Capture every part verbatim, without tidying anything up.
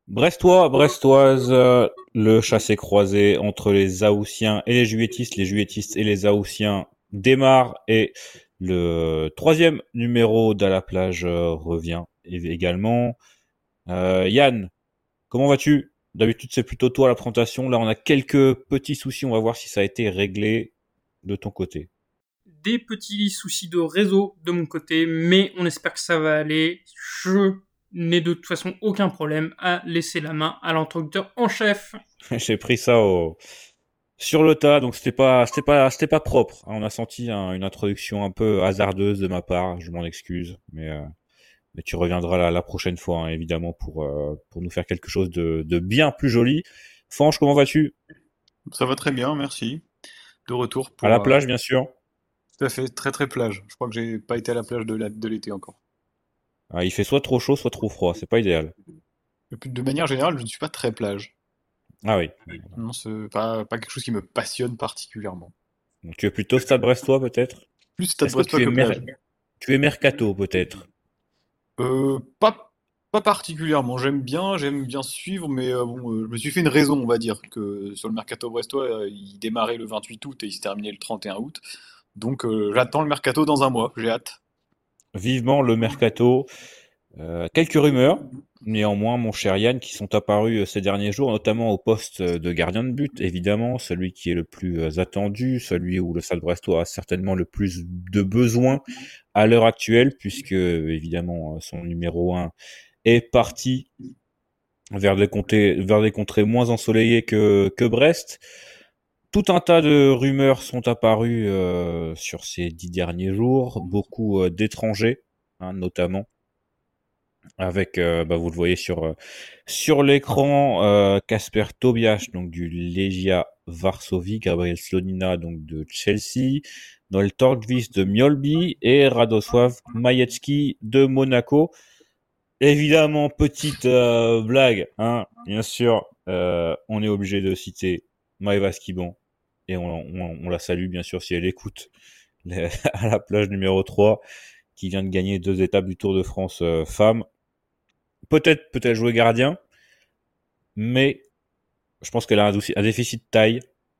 Brestois, Brestoise, euh, le chassé-croisé entre les Haussiens et les Juvétistes, les Juvétistes et les Haussiens démarre et le troisième numéro d'À la plage euh, revient également. Euh, Yann, comment vas-tu? D'habitude, c'est plutôt toi la présentation. Là, on a quelques petits soucis. On va voir si ça a été réglé de ton côté. Des petits soucis de réseau de mon côté, mais on espère que ça va aller. Je n'ai de toute façon aucun problème à laisser la main à l'introducteur en chef. J'ai pris ça au... sur le tas, donc c'était pas, c'était pas, c'était pas propre. On a senti hein, une introduction un peu hasardeuse de ma part. Je m'en excuse, mais euh, mais tu reviendras la, la prochaine fois, hein, évidemment, pour euh, pour nous faire quelque chose de, de bien plus joli. Fange, comment vas-tu? Ça va très bien, merci. De retour À pour la euh, plage, bien sûr. tout à fait très très plage. Je crois que j'ai pas été à la plage de la- de l'été encore. Ah, il fait soit trop chaud, soit trop froid. C'est pas idéal. Et puis, de manière générale, je ne suis pas très plage. Ah oui. Non, c'est pas, pas quelque chose qui me passionne particulièrement. Donc, tu es plutôt Stade Brestois, peut-être? Plus Stade Est-ce que Brestois tu es que mer... plage. tu es mercato, peut-être? Euh, pas, pas particulièrement. J'aime bien, j'aime bien suivre, mais euh, bon, euh, je me suis fait une raison, on va dire, que sur le mercato brestois, euh, il démarrait le vingt-huit août et il se terminait le trente et un août. Donc euh, j'attends le mercato dans un mois, j'ai hâte. Vivement le mercato. Euh, quelques rumeurs, néanmoins, mon cher Yann, qui sont apparues euh, ces derniers jours, notamment au poste euh, de gardien de but, évidemment, celui qui est le plus euh, attendu, celui où le Stade Brestois a certainement le plus de besoins à l'heure actuelle, puisque évidemment euh, son numéro un est parti vers des contrées, vers des contrées moins ensoleillées que, que Brest. Tout un tas de rumeurs sont apparues euh, sur ces dix derniers jours, beaucoup euh, d'étrangers, hein, notamment avec, euh, bah, vous le voyez sur euh, sur l'écran, Casper euh, Tobias, donc du Legia Varsovie, Gabriel Slonina, donc de Chelsea, Noel Torgvis de Mjolby et Radosław Majecki de Monaco. Évidemment, petite euh, blague, hein, bien sûr, euh, on est obligé de citer Maëva Skiban et on, on, on la salue bien sûr si elle écoute les, à la plage numéro trois qui vient de gagner deux étapes du Tour de France euh, femmes. Peut-être peut-être jouer gardien, mais je pense qu'elle a un, doussi- un déficit de taille.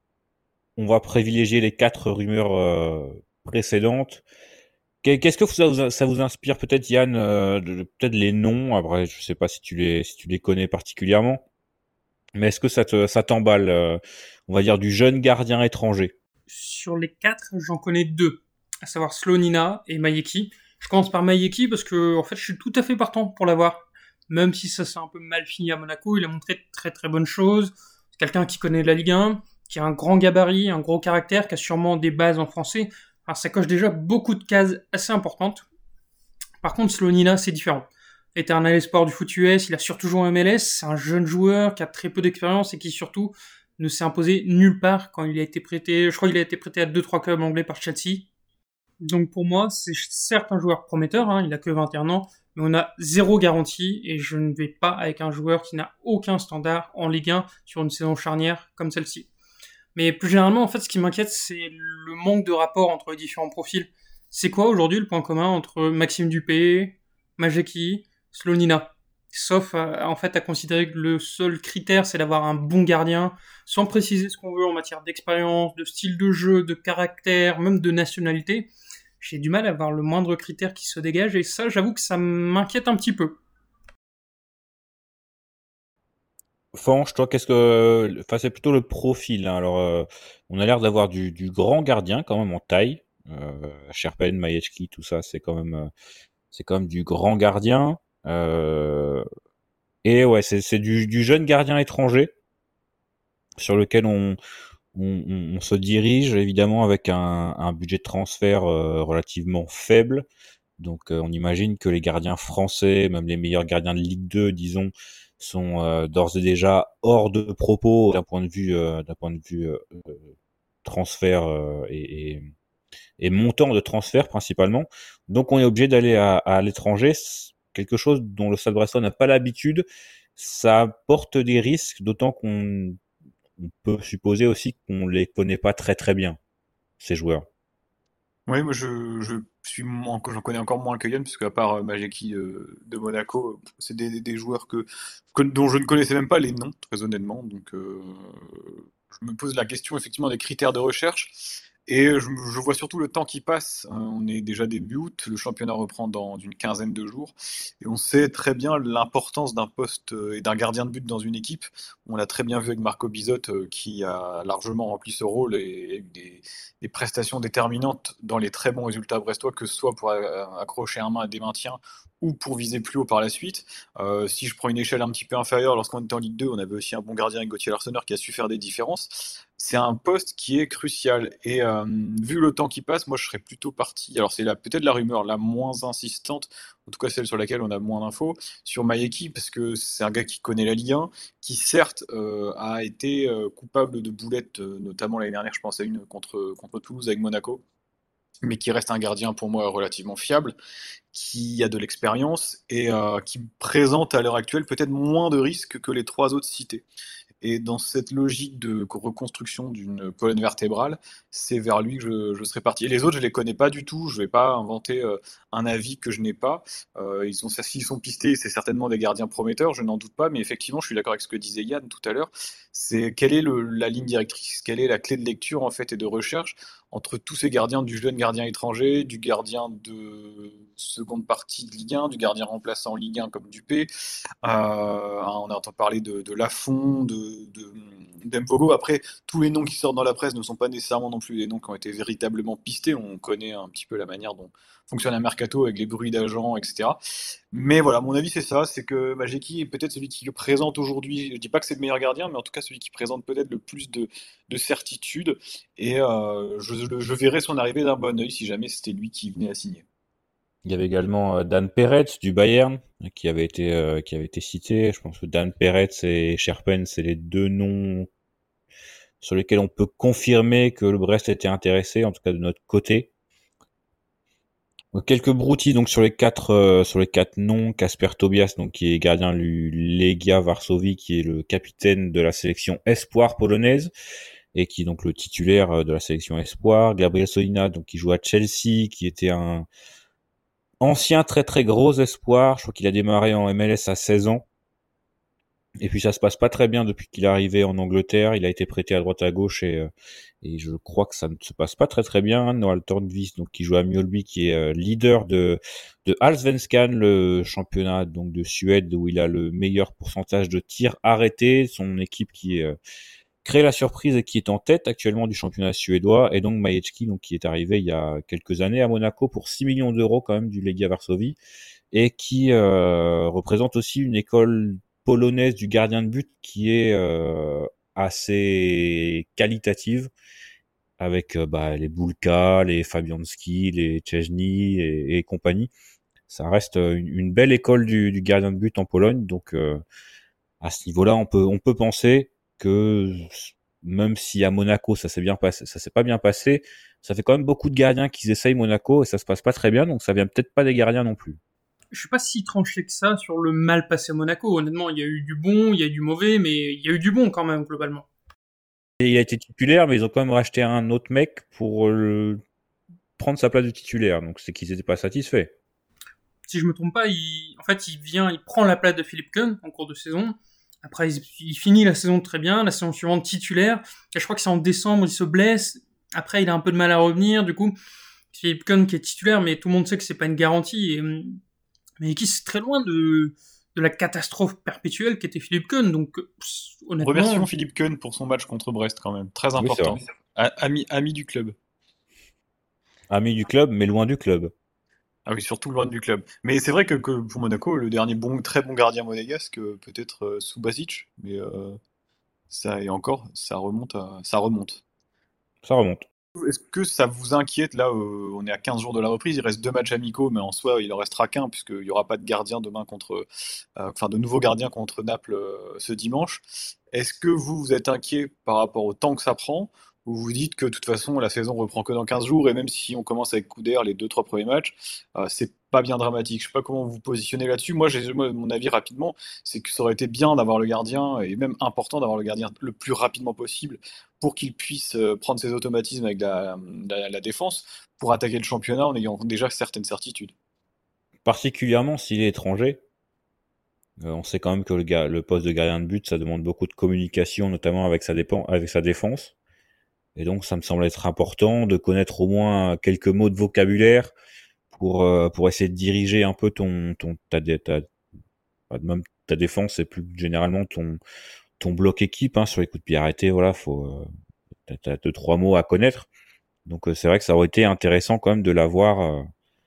On va privilégier les quatre rumeurs euh, précédentes. Qu'est- Qu'est-ce que ça vous, ça vous inspire peut-être Yann, euh, de- de- peut-être les noms. Après, je sais pas si tu les si tu les connais particulièrement, mais est-ce que ça te ça t'emballe, euh, on va dire du jeune gardien étranger? Sur les quatre, j'en connais deux, à savoir Slonina et Mayeki. Je commence par Mayeki parce que, en fait, je suis tout à fait partant pour l'avoir. Même si ça s'est un peu mal fini à Monaco, il a montré de très très bonnes choses. C'est quelqu'un qui connaît la Ligue un, qui a un grand gabarit, un gros caractère, qui a sûrement des bases en français. Alors ça coche déjà beaucoup de cases assez importantes. Par contre, Slonina, c'est différent. Éternel espoir du foot U S, il a surtout joué en M L S, c'est un jeune joueur qui a très peu d'expérience et qui surtout ne s'est imposé nulle part quand il a été prêté. Je crois qu'il a été prêté à deux trois clubs anglais par Chelsea. Donc pour moi, c'est certes un joueur prometteur, hein, il a que vingt et un ans, mais on a zéro garantie et je ne vais pas avec un joueur qui n'a aucun standard en Ligue un sur une saison charnière comme celle-ci. Mais plus généralement, en fait, ce qui m'inquiète, c'est le manque de rapport entre les différents profils. C'est quoi aujourd'hui le point commun entre Maxime Dupé, Majeki, Slonina? Sauf euh, en fait à considérer que le seul critère c'est d'avoir un bon gardien, sans préciser ce qu'on veut en matière d'expérience, de style de jeu, de caractère, même de nationalité. J'ai du mal à avoir le moindre critère qui se dégage et ça, j'avoue que ça m'inquiète un petit peu. Fange, toi, qu'est-ce que, enfin, c'est plutôt le profil, hein. Alors, euh, on a l'air d'avoir du, du grand gardien quand même en taille. Euh, Sherpen, Majecki, tout ça, c'est quand même, euh, c'est quand même du grand gardien. Euh, et ouais, c'est, c'est du, du jeune gardien étranger sur lequel on, on, on- on se dirige évidemment avec un, un budget de transfert euh, relativement faible. Donc, euh, on imagine que les gardiens français, même les meilleurs gardiens de Ligue deux, disons, sont euh, d'ores et déjà hors de propos d'un point de vue, euh, d'un point de vue euh, transfert euh, et, et, et montant de transfert principalement. Donc, on est obligé d'aller à, à l'étranger, quelque chose dont le Stade Brestois n'a pas l'habitude. Ça porte des risques, d'autant qu'on on peut supposer aussi qu'on les connaît pas très très bien, ces joueurs. Oui, moi je, je je suis moins- j'en connais encore moins que Yann, parce qu'à part euh, Majeki euh, de Monaco, euh, c'est des, des joueurs que, que- dont je ne connaissais même pas les noms, très honnêtement. Donc, euh, je me pose la question effectivement des critères de recherche. Et je, je vois surtout le temps qui passe. Euh, on est déjà début août, le championnat reprend dans une quinzaine de jours. Et on sait très bien l'importance d'un poste euh, et d'un gardien de but dans une équipe. On l'a très bien vu avec Marco Bizot, euh, qui a largement rempli ce rôle et a eu des, des prestations déterminantes dans les très bons résultats brestois, que ce soit pour euh, accrocher un main à des maintiens ou pour viser plus haut par la suite. Euh, si je prends une échelle un petit peu inférieure, lorsqu'on était en Ligue deux, on avait aussi un bon gardien avec Gauthier Larsonneur qui a su faire des différences. C'est un poste qui est crucial. Et euh, vu le temps qui passe, moi je serais plutôt parti. Alors c'est la- peut-être la rumeur la moins insistante, en tout cas celle sur laquelle on a moins d'infos, sur Maeki, parce que c'est un gars qui connaît la Ligue un, qui certes euh, a été euh, coupable de boulettes, euh, notamment l'année dernière, je pense à une contre, contre Toulouse avec Monaco, mais qui reste un gardien pour moi relativement fiable, qui a de l'expérience et euh, qui présente à l'heure actuelle peut-être moins de risques que les trois autres cités. Et dans cette logique de reconstruction d'une colonne vertébrale, c'est vers lui que je, je serais parti. Et les autres, je les connais pas du tout. Je vais pas inventer euh, un avis que je n'ai pas. Euh, ils sont, s'ils sont pistés, c'est certainement des gardiens prometteurs, je n'en doute pas. Mais effectivement, je suis d'accord avec ce que disait Yann tout à l'heure. C'est quelle est le- la ligne directrice, quelle est la clé de lecture en fait et de recherche entre tous ces gardiens, du jeune gardien étranger, du gardien de seconde partie de Ligue un, du gardien remplaçant en Ligue un comme Dupé. Euh, on a entendu parler de, de Lafont, de, de, d'Mpogo. Après, tous les noms qui sortent dans la presse ne sont pas nécessairement non plus des noms qui ont été véritablement pistés. On connaît un petit peu la manière dont fonctionne un mercato avec les bruits d'agents, et cetera. Mais voilà, mon avis c'est ça, c'est que Majeki est peut-être celui qui le présente aujourd'hui. Je dis pas que c'est le meilleur gardien, mais en tout cas celui qui présente peut-être le plus de, de certitude. Et euh, je, je, je verrais son arrivée d'un bon œil si jamais c'était lui qui venait à signer. Il y avait également euh, Dan Peretz du Bayern qui avait été euh, qui avait été cité. Je pense que Dan Peretz et Scherpen, c'est les deux noms sur lesquels on peut confirmer que le Brest était intéressé, en tout cas de notre côté. Donc, quelques broutilles donc sur les quatre euh, sur les quatre noms. Kasper Tobias, donc qui est gardien du Legia Varsovie, qui est le capitaine de la sélection espoir polonaise et qui est donc le titulaire euh, de la sélection espoir. Gabriel Solina, donc qui joue à Chelsea, qui était un ancien très très gros espoir. Je crois qu'il a démarré en M L S à seize ans. Et puis ça se passe pas très bien depuis qu'il est arrivé en Angleterre. Il a été prêté à droite à gauche et, euh, et je crois que ça ne se passe pas très très bien. Noah Tornvist, donc qui joue à Mjölby, qui est euh, leader de de Allsvenskan, le championnat donc de Suède où il a le meilleur pourcentage de tirs arrêtés. Son équipe qui euh, crée la surprise et qui est en tête actuellement du championnat suédois. Et donc Majecki, donc qui est arrivé il y a quelques années à Monaco pour six millions d'euros quand même du Legia Varsovie et qui euh, représente aussi une école polonaise du gardien de but qui est euh, assez qualitative avec euh, bah, les Bulka, les Fabianski, les Szczesny et, et compagnie. Ça reste une, une belle école du, du gardien de but en Pologne, donc euh, à ce niveau-là, on peut on peut penser que même si à Monaco ça s'est bien passé, ça s'est pas bien passé, ça fait quand même beaucoup de gardiens qui essayent Monaco et ça se passe pas très bien, donc ça vient peut-être pas des gardiens non plus. Je suis pas si tranché que ça sur le mal passé à Monaco. Honnêtement, il y a eu du bon, il y a eu du mauvais, mais il y a eu du bon quand même, globalement. Et il a été titulaire, mais ils ont quand même racheté un autre mec pour le... prendre sa place de titulaire. Donc c'est qu'ils n'étaient pas satisfaits. Si je me trompe pas, il, en fait, il vient, il prend la place de Philippe Kuhn en cours de saison. Après, il, il finit la saison très bien, la saison suivante titulaire. Et je crois que c'est en décembre, il se blesse. Après, il a un peu de mal à revenir. Du coup, Philippe Kuhn qui est titulaire, mais tout le monde sait que c'est pas une garantie. Et, mais qui c'est très loin de, de la catastrophe perpétuelle qu'était Philippe Kuhn. Donc, pff, Remercions honnêtement, Philippe Keun pour son match contre Brest quand même, très Oui, c'est important. vrai. A- Ami, ami du club. Ami du club, mais loin du club. Ah oui, surtout loin du club. Mais c'est vrai que, que pour Monaco, le dernier bon, très bon gardien monégasque, euh, peut-être euh, Subasic, mais euh, ça et encore, ça remonte à, ça remonte. Ça remonte. Est-ce que ça vous inquiète là, euh, on est à quinze jours de la reprise, il reste deux matchs amicaux, mais en soi il en restera qu'un puisqu'il n'y aura pas de gardien demain contre, euh, enfin de nouveaux gardiens contre Naples euh, ce dimanche. Est-ce que vous vous êtes inquiet par rapport au temps que ça prend, ou vous dites que de toute façon la saison reprend que dans quinze jours et même si on commence avec coup d'air les deux trois premiers matchs, euh, c'est pas bien dramatique. Je sais pas comment vous vous positionnez là-dessus. Moi, j'ai, moi, mon avis rapidement, c'est que ça aurait été bien d'avoir le gardien, et même important d'avoir le gardien le plus rapidement possible pour qu'il puisse euh, prendre ses automatismes avec la, la- la défense pour attaquer le championnat en ayant déjà certaines certitudes. Particulièrement s'il est étranger. Euh, on sait quand même que le, ga- le poste de gardien de but, ça demande beaucoup de communication, notamment avec sa, dépen- avec sa défense. Et donc, ça me semble être important de connaître au moins quelques mots de vocabulaire pour euh, pour essayer de diriger un peu ton ton ta, dé- ta, pas même ta défense et plus généralement ton ton bloc équipe, hein, sur les coups de pied arrêtés. Voilà, faut euh, t'as, t'as deux trois mots à connaître. Donc euh, c'est vrai que ça aurait été intéressant quand même de l'avoir euh,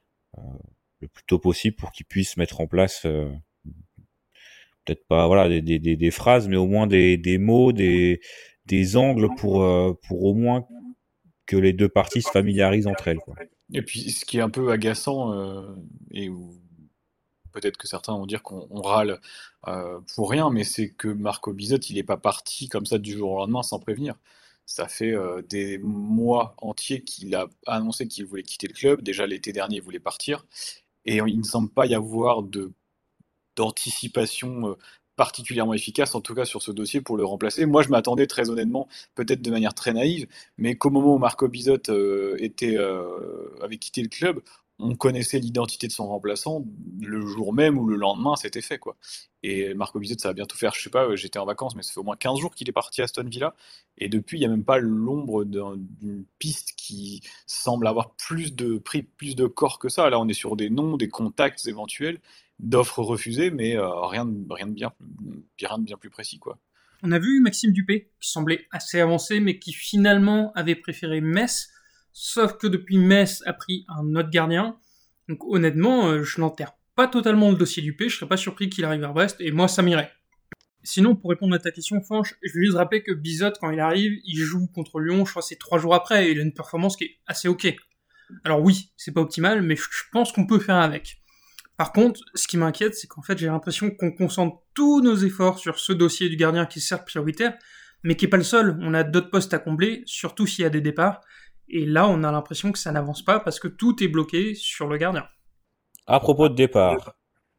le plus tôt possible pour qu'il puisse mettre en place euh, peut-être pas voilà des, des, des, des phrases, mais au moins des, des mots, des des angles pour euh, pour au moins que les deux parties se familiarisent entre elles, quoi. Et puis, ce qui est un peu agaçant, euh, et où peut-être que certains vont dire qu'on on râle euh, pour rien, mais c'est que Marco Bizotte, il n'est pas parti comme ça du jour au lendemain sans prévenir. Ça fait euh, des mois entiers qu'il a annoncé qu'il voulait quitter le club. Déjà l'été dernier, il voulait partir. Et il ne semble pas y avoir de d'anticipation euh, particulièrement efficace, en tout cas sur ce dossier, pour le remplacer. Moi, je m'attendais très honnêtement, peut-être de manière très naïve, mais qu'au moment où Marco Bizotte euh, était, euh, avait quitté le club, on connaissait l'identité de son remplaçant le jour même ou le lendemain, c'était fait, quoi. Et Marco Bizotte, ça va bientôt faire, je sais pas, euh, j'étais en vacances, mais ça fait au moins quinze jours qu'il est parti à Aston Villa, et depuis, il n'y a même pas l'ombre d'un- d'une piste qui semble avoir plus de pris plus de corps que ça. Là, on est sur des noms, des contacts éventuels, d'offres refusées, mais euh, rien, de, rien, de bien, rien de bien plus précis, quoi. On a vu Maxime Dupé, qui semblait assez avancé, mais qui finalement avait préféré Metz, sauf que depuis Metz a pris un autre gardien. Donc honnêtement, euh, je n'enterre pas totalement le dossier Dupé, je serais pas surpris qu'il arrive à Brest, et moi ça m'irait. Sinon, pour répondre à ta question, Fanche, je vais juste rappeler que Bizotte, quand il arrive, il joue contre Lyon, je crois que c'est trois jours après, et il a une performance qui est assez ok. Alors oui, c'est pas optimal, mais je pense qu'on peut faire avec. Par contre, ce qui m'inquiète, c'est qu'en fait, j'ai l'impression qu'on concentre tous nos efforts sur ce dossier du gardien qui est certes prioritaire, mais qui est pas le seul. On a d'autres postes à combler, surtout s'il y a des départs. Et là, on a l'impression que ça n'avance pas parce que tout est bloqué sur le gardien. À propos de départ,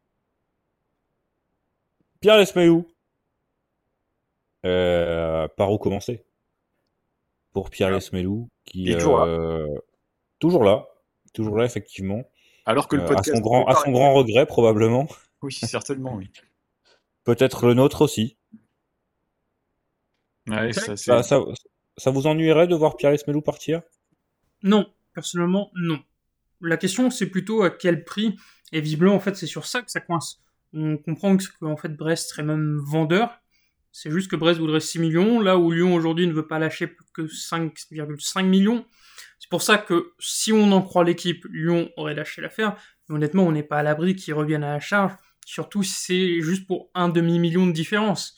Pierre Lesmelou, euh, par où commencer pour Pierre Lesmelou, Il qui est toujours là. euh, toujours là, toujours là effectivement, Alors que le euh, à son podcast grand, à départ son était- grand regret probablement, Oui, certainement, oui. peut-être le nôtre aussi. Ouais, ça, Ça, c'est... ça, ça vous ennuierait de voir Pierre Lesmelou partir? Non, personnellement, non. La question, c'est plutôt à quel prix, et visiblement, en fait, c'est sur ça que ça coince. On comprend que, en fait, Brest serait même vendeur. C'est juste que Brest voudrait six millions, là où Lyon aujourd'hui ne veut pas lâcher plus que cinq virgule cinq millions. C'est pour ça que, si on en croit l'équipe, Lyon aurait lâché l'affaire. Mais honnêtement, on n'est pas à l'abri qu'ils reviennent à la charge, surtout si c'est juste pour un demi-million de différence.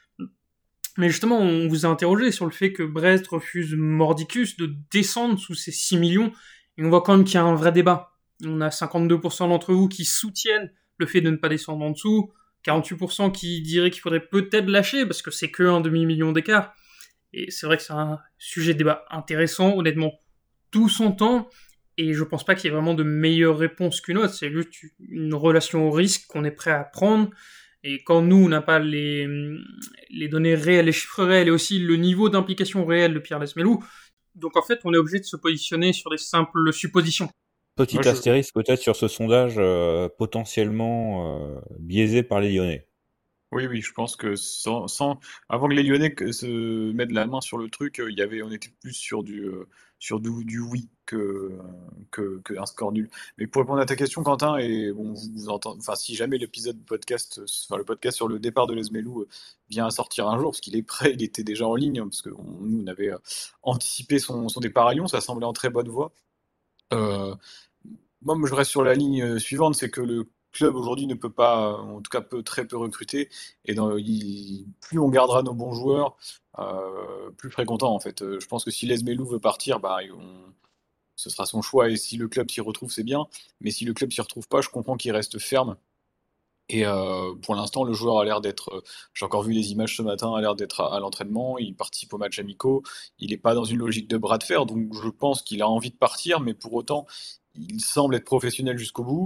Mais justement, on vous a interrogé sur le fait que Brest refuse mordicus de descendre sous ces six millions, et on voit quand même qu'il y a un vrai débat. On a cinquante-deux pour cent d'entre vous qui soutiennent le fait de ne pas descendre en dessous, quarante-huit pour cent qui diraient qu'il faudrait peut-être lâcher, parce que c'est que un demi-million d'écart. Et c'est vrai que c'est un sujet de débat intéressant, honnêtement. Tout son temps, et je pense pas qu'il y ait vraiment de meilleure réponse qu'une autre, c'est juste une relation au risque qu'on est prêt à prendre. Et quand nous, on n'a pas les, les données réelles, les chiffres réels, et aussi le niveau d'implication réelle de Pierre Lesmelou, donc en fait, on est obligé de se positionner sur des simples suppositions. Petit Moi, je... astérisque peut-être sur ce sondage euh, potentiellement euh, biaisé par les Lyonnais. Oui, oui, je pense que sans, sans... avant que les Lyonnais que- se mettent la main sur le truc, euh, il y avait, on était plus sur du, euh, sur du, du oui que, que, que un score nul. Mais pour répondre à ta question, Quentin, et bon, vous, vous entendez, enfin, si jamais l'épisode podcast, euh, enfin, le podcast sur le départ de Lesmelou euh, vient à sortir un jour, parce qu'il est prêt, il était déjà en ligne, hein, parce que on- nous, on avait euh, anticipé son, son départ à Lyon, ça semblait en très bonne voie. Euh, Moi, je reste sur la ligne euh, suivante, c'est que le club aujourd'hui ne peut pas, euh, en tout cas peut très peu recruter, et dans, il- plus on gardera nos bons joueurs, euh, plus très content en fait. Euh, Je pense que si Lesmelou veut partir, bah, on- ce sera son choix, et si le club s'y retrouve, c'est bien. Mais si le club s'y retrouve pas, je comprends qu'il reste ferme. Et euh, pour l'instant, le joueur a l'air d'être, euh, j'ai encore vu les images ce matin, a l'air d'être à, à l'entraînement, il participe aux matchs amicaux, il n'est pas dans une logique de bras de fer, donc je pense qu'il a envie de partir, mais pour autant, il semble être professionnel jusqu'au bout.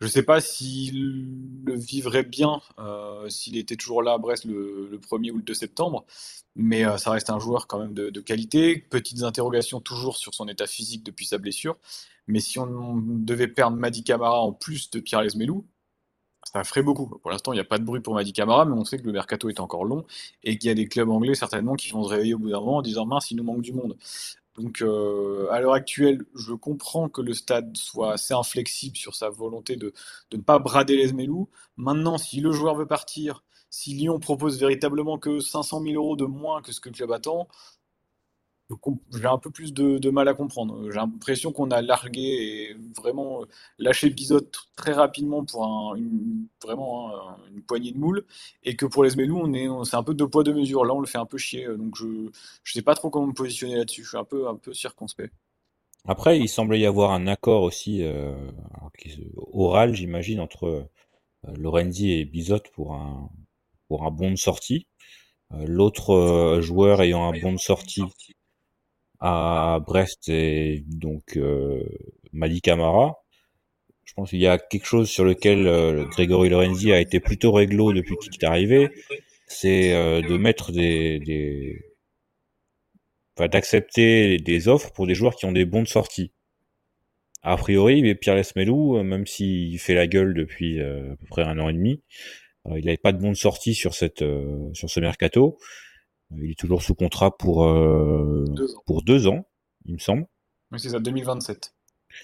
Je sais pas s'il le vivrait bien euh, s'il était toujours là à Brest le, le premier ou le deux septembre, mais euh, ça reste un joueur quand même de, de qualité. Petites interrogations toujours sur son état physique depuis sa blessure. Mais si on devait perdre Mady Camara en plus de Pierre Lesmelou, ça ferait beaucoup. Pour l'instant, il n'y a pas de bruit pour Mady Camara, mais on sait que le mercato est encore long et qu'il y a des clubs anglais certainement qui vont se réveiller au bout d'un moment en disant mince, il nous manque du monde. Donc, euh, à l'heure actuelle, je comprends que le stade soit assez inflexible sur sa volonté de, de ne pas brader les Zmelou. Maintenant, si le joueur veut partir, si Lyon propose véritablement que cinq cent mille euros de moins que ce que le club attend, je comp- j'ai un peu plus de, de mal à comprendre. J'ai l'impression qu'on a largué et vraiment euh, lâché Bizot très rapidement pour un- une, vraiment hein, une poignée de moules, et que pour les Zmelou, on est, on- c'est un peu deux poids deux mesures. Là, on le fait un peu chier, euh, donc je ne sais pas trop comment me positionner là-dessus. Je suis un peu, un peu circonspect. Après, il semblait y avoir un accord aussi, euh, alors qui se- oral, j'imagine, entre euh, Lorenzi et Bizot pour un, pour un bon de sortie. Euh, L'autre euh, joueur ayant un bon de sortie à Brest et donc euh, Mady Camara. Je pense qu'il y a quelque chose sur lequel euh, Grégory Lorenzi a été plutôt réglo depuis qu'il est arrivé, c'est euh, de mettre des, des enfin, d'accepter des offres pour des joueurs qui ont des bons de sortie. A priori, mais Pierre Lesmelou, euh, même s'il fait la gueule depuis euh, à peu près un an et demi, euh, il n'avait pas de bon de sortie sur cette euh, sur ce mercato. Il est toujours sous contrat pour euh, Deux ans. pour deux ans, il me semble. Oui, c'est ça, deux mille vingt-sept.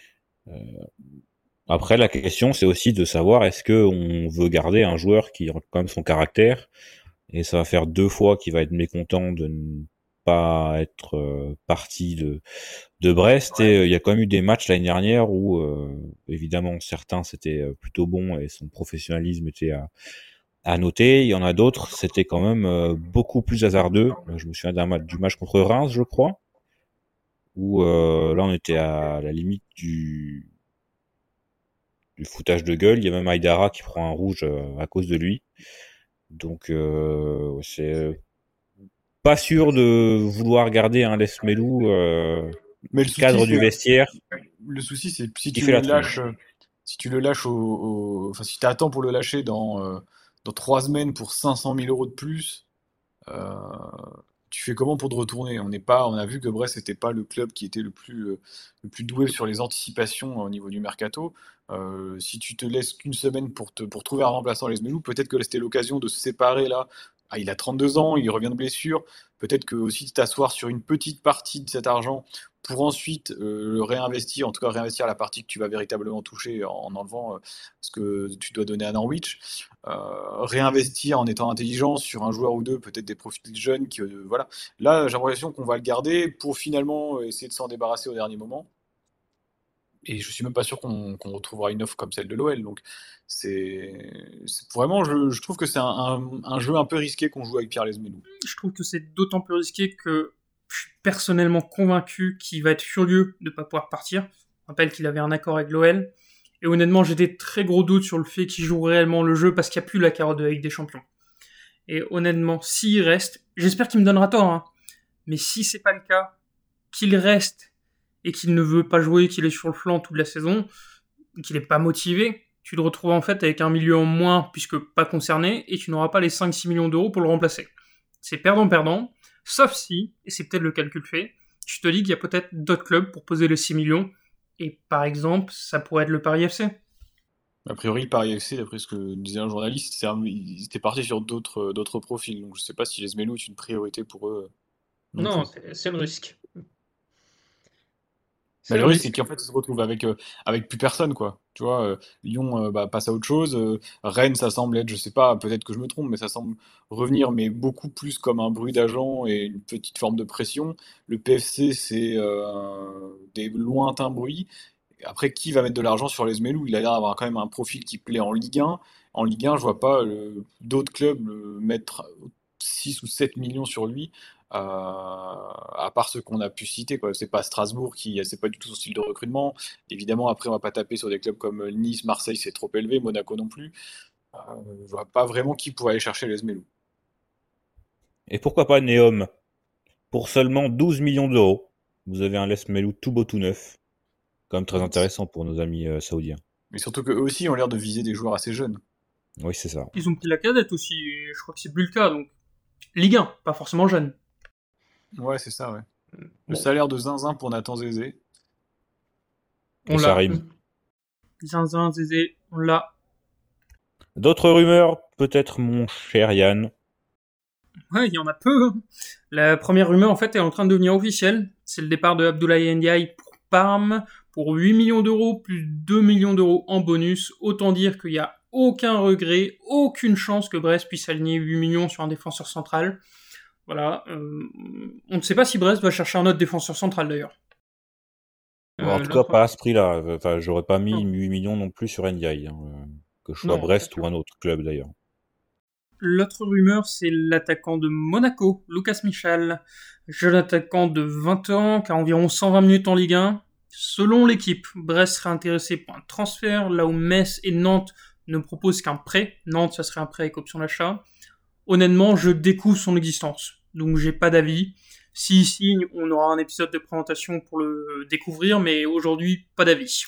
Après, la question, c'est aussi de savoir est-ce que on veut garder un joueur qui a quand même son caractère, et ça va faire deux fois qu'il va être mécontent de ne pas être euh, parti de de Brest. Et euh, il y a quand même eu des matchs l'année dernière où euh, évidemment certains c'était euh, plutôt bon et son professionnalisme était à, à noter. Il y en a d'autres, c'était quand même euh, beaucoup plus hasardeux. Je me souviens d'un match, du match contre Reims, je crois, où euh, là on était à la limite du du foutage de gueule. Il y a même Aïdara qui prend un rouge euh, à cause de lui. Donc euh, ouais, c'est pas sûr de vouloir garder un Lesmelou euh, Mais le souci, cadre du c'est vestiaire le souci, c'est si qui tu fait le la tronche. lâches, euh, si tu le lâches au, au- enfin si t'attends pour le lâcher dans euh, dans trois semaines pour cinq cent mille euros de plus. Euh, Tu fais comment pour te retourner? On n'est pas, on a vu que Brest n'était pas le club qui était le plus, euh, le plus doué sur les anticipations au niveau du mercato. Euh, si tu te laisses qu'une semaine pour, te, pour trouver un remplaçant les Zmelou, peut-être que c'était l'occasion de se séparer là. Ah, il a trente-deux ans, il revient de blessure. Peut-être que aussi t'asseoir sur une petite partie de cet argent pour ensuite euh, le réinvestir, en tout cas réinvestir la partie que tu vas véritablement toucher en, en enlevant euh, ce que tu dois donner à Norwich. Euh, réinvestir en étant intelligent sur un joueur ou deux, peut-être des profils jeunes. Qui, euh, voilà. Là, j'ai l'impression qu'on va le garder pour finalement essayer de s'en débarrasser au dernier moment. Et je suis même pas sûr qu'on qu'on retrouvera une offre comme celle de l'O L. Donc, c'est c'est- vraiment, je, je trouve que c'est un, un- un jeu un peu risqué qu'on joue avec Pierre Lesmelou. Je trouve que c'est d'autant plus risqué que je suis personnellement convaincu qu'il va être furieux de ne pas pouvoir partir. Je rappelle qu'il avait un accord avec l'O L. Et honnêtement, j'ai des très gros doutes sur le fait qu'il joue réellement le jeu parce qu'il n'y a plus la carotte de la Ligue des Champions. Et honnêtement, s'il reste, j'espère qu'il me donnera tort, hein, mais si c'est pas le cas, qu'il reste et qu'il ne veut pas jouer, qu'il est sur le flanc toute la saison, qu'il n'est pas motivé, tu te retrouves en fait avec un milieu en moins puisque pas concerné et tu n'auras pas les cinq six millions d'euros pour le remplacer. C'est perdant-perdant, sauf si, et c'est peut-être le calcul fait, tu te dis qu'il y a peut-être d'autres clubs pour poser les six millions et par exemple, ça pourrait être le Paris F C. A priori, Paris F C, d'après ce que disait un journaliste, c'est un- ils étaient partis sur d'autres d'autres profils. Donc, je sais pas si Lesmelou est une priorité pour eux euh, non Non, plus. c'est c'est le risque. Mais C'est le le risque, c'est risque. qu'en fait, ils se retrouvent avec, euh, avec plus personne, quoi. Tu vois, euh, Lyon euh, bah, passe à autre chose. euh, Rennes, ça semble être, je sais pas, peut-être que je me trompe, mais ça semble revenir, mais beaucoup plus comme un bruit d'agent et une petite forme de pression. Le P F C, c'est euh, des lointains bruits. Et après, qui va mettre de l'argent sur les Zmelou? Il a l'air d'avoir quand même un profil qui plaît en Ligue un. En Ligue un, je vois pas euh, d'autres clubs euh, mettre six ou sept millions sur lui, euh, à part ceux qu'on a pu citer, quoi. C'est pas Strasbourg qui, c'est pas du tout son style de recrutement. Évidemment, après, on va pas taper sur des clubs comme Nice, Marseille, c'est trop élevé, Monaco non plus. Euh, je vois pas vraiment qui pourrait aller chercher les Zmelou. Et pourquoi pas Neom pour seulement douze millions d'euros. Vous avez un Lesmelou tout beau tout neuf, quand même très intéressant pour nos amis euh, saoudiens. Mais surtout qu'eux aussi ont l'air de viser des joueurs assez jeunes. Oui, c'est ça. Ils ont pris la cadette aussi, et je crois que c'est plus le cas, donc Ligue un, pas forcément jeune. Ouais, c'est ça, ouais. Le Bon, salaire de Zinzin pour Nathan Zézé. on Et ça l'a. rime. Zinzin, Zézé, on l'a. D'autres rumeurs, peut-être mon cher Yann. Ouais, il y en a peu. Hein. La première rumeur, en fait, est en train de devenir officielle. C'est le départ de Abdoulaye Ndiaye pour Parme pour huit millions d'euros plus deux millions d'euros en bonus. Autant dire qu'il n'y a aucun regret, aucune chance que Brest puisse aligner huit millions sur un défenseur central. Voilà. Euh, on ne sait pas si Brest va chercher un autre défenseur central d'ailleurs. Euh, en tout cas, pas à ce prix-là. Enfin, j'aurais pas mis non. huit millions non plus sur Ndiaye. Hein. Que je sois non, Brest ou un autre club d'ailleurs. L'autre rumeur, c'est l'attaquant de Monaco, Lucas Michel. Jeune attaquant de vingt ans, qui a environ cent vingt minutes en Ligue un. Selon l'équipe, Brest serait intéressé pour un transfert, là où Metz et Nantes ne proposent qu'un prêt. Nantes, ça serait un prêt avec option d'achat. Honnêtement, je découvre son existence, donc j'ai pas d'avis. S'il signe, on aura un épisode de présentation pour le découvrir, mais aujourd'hui, pas d'avis.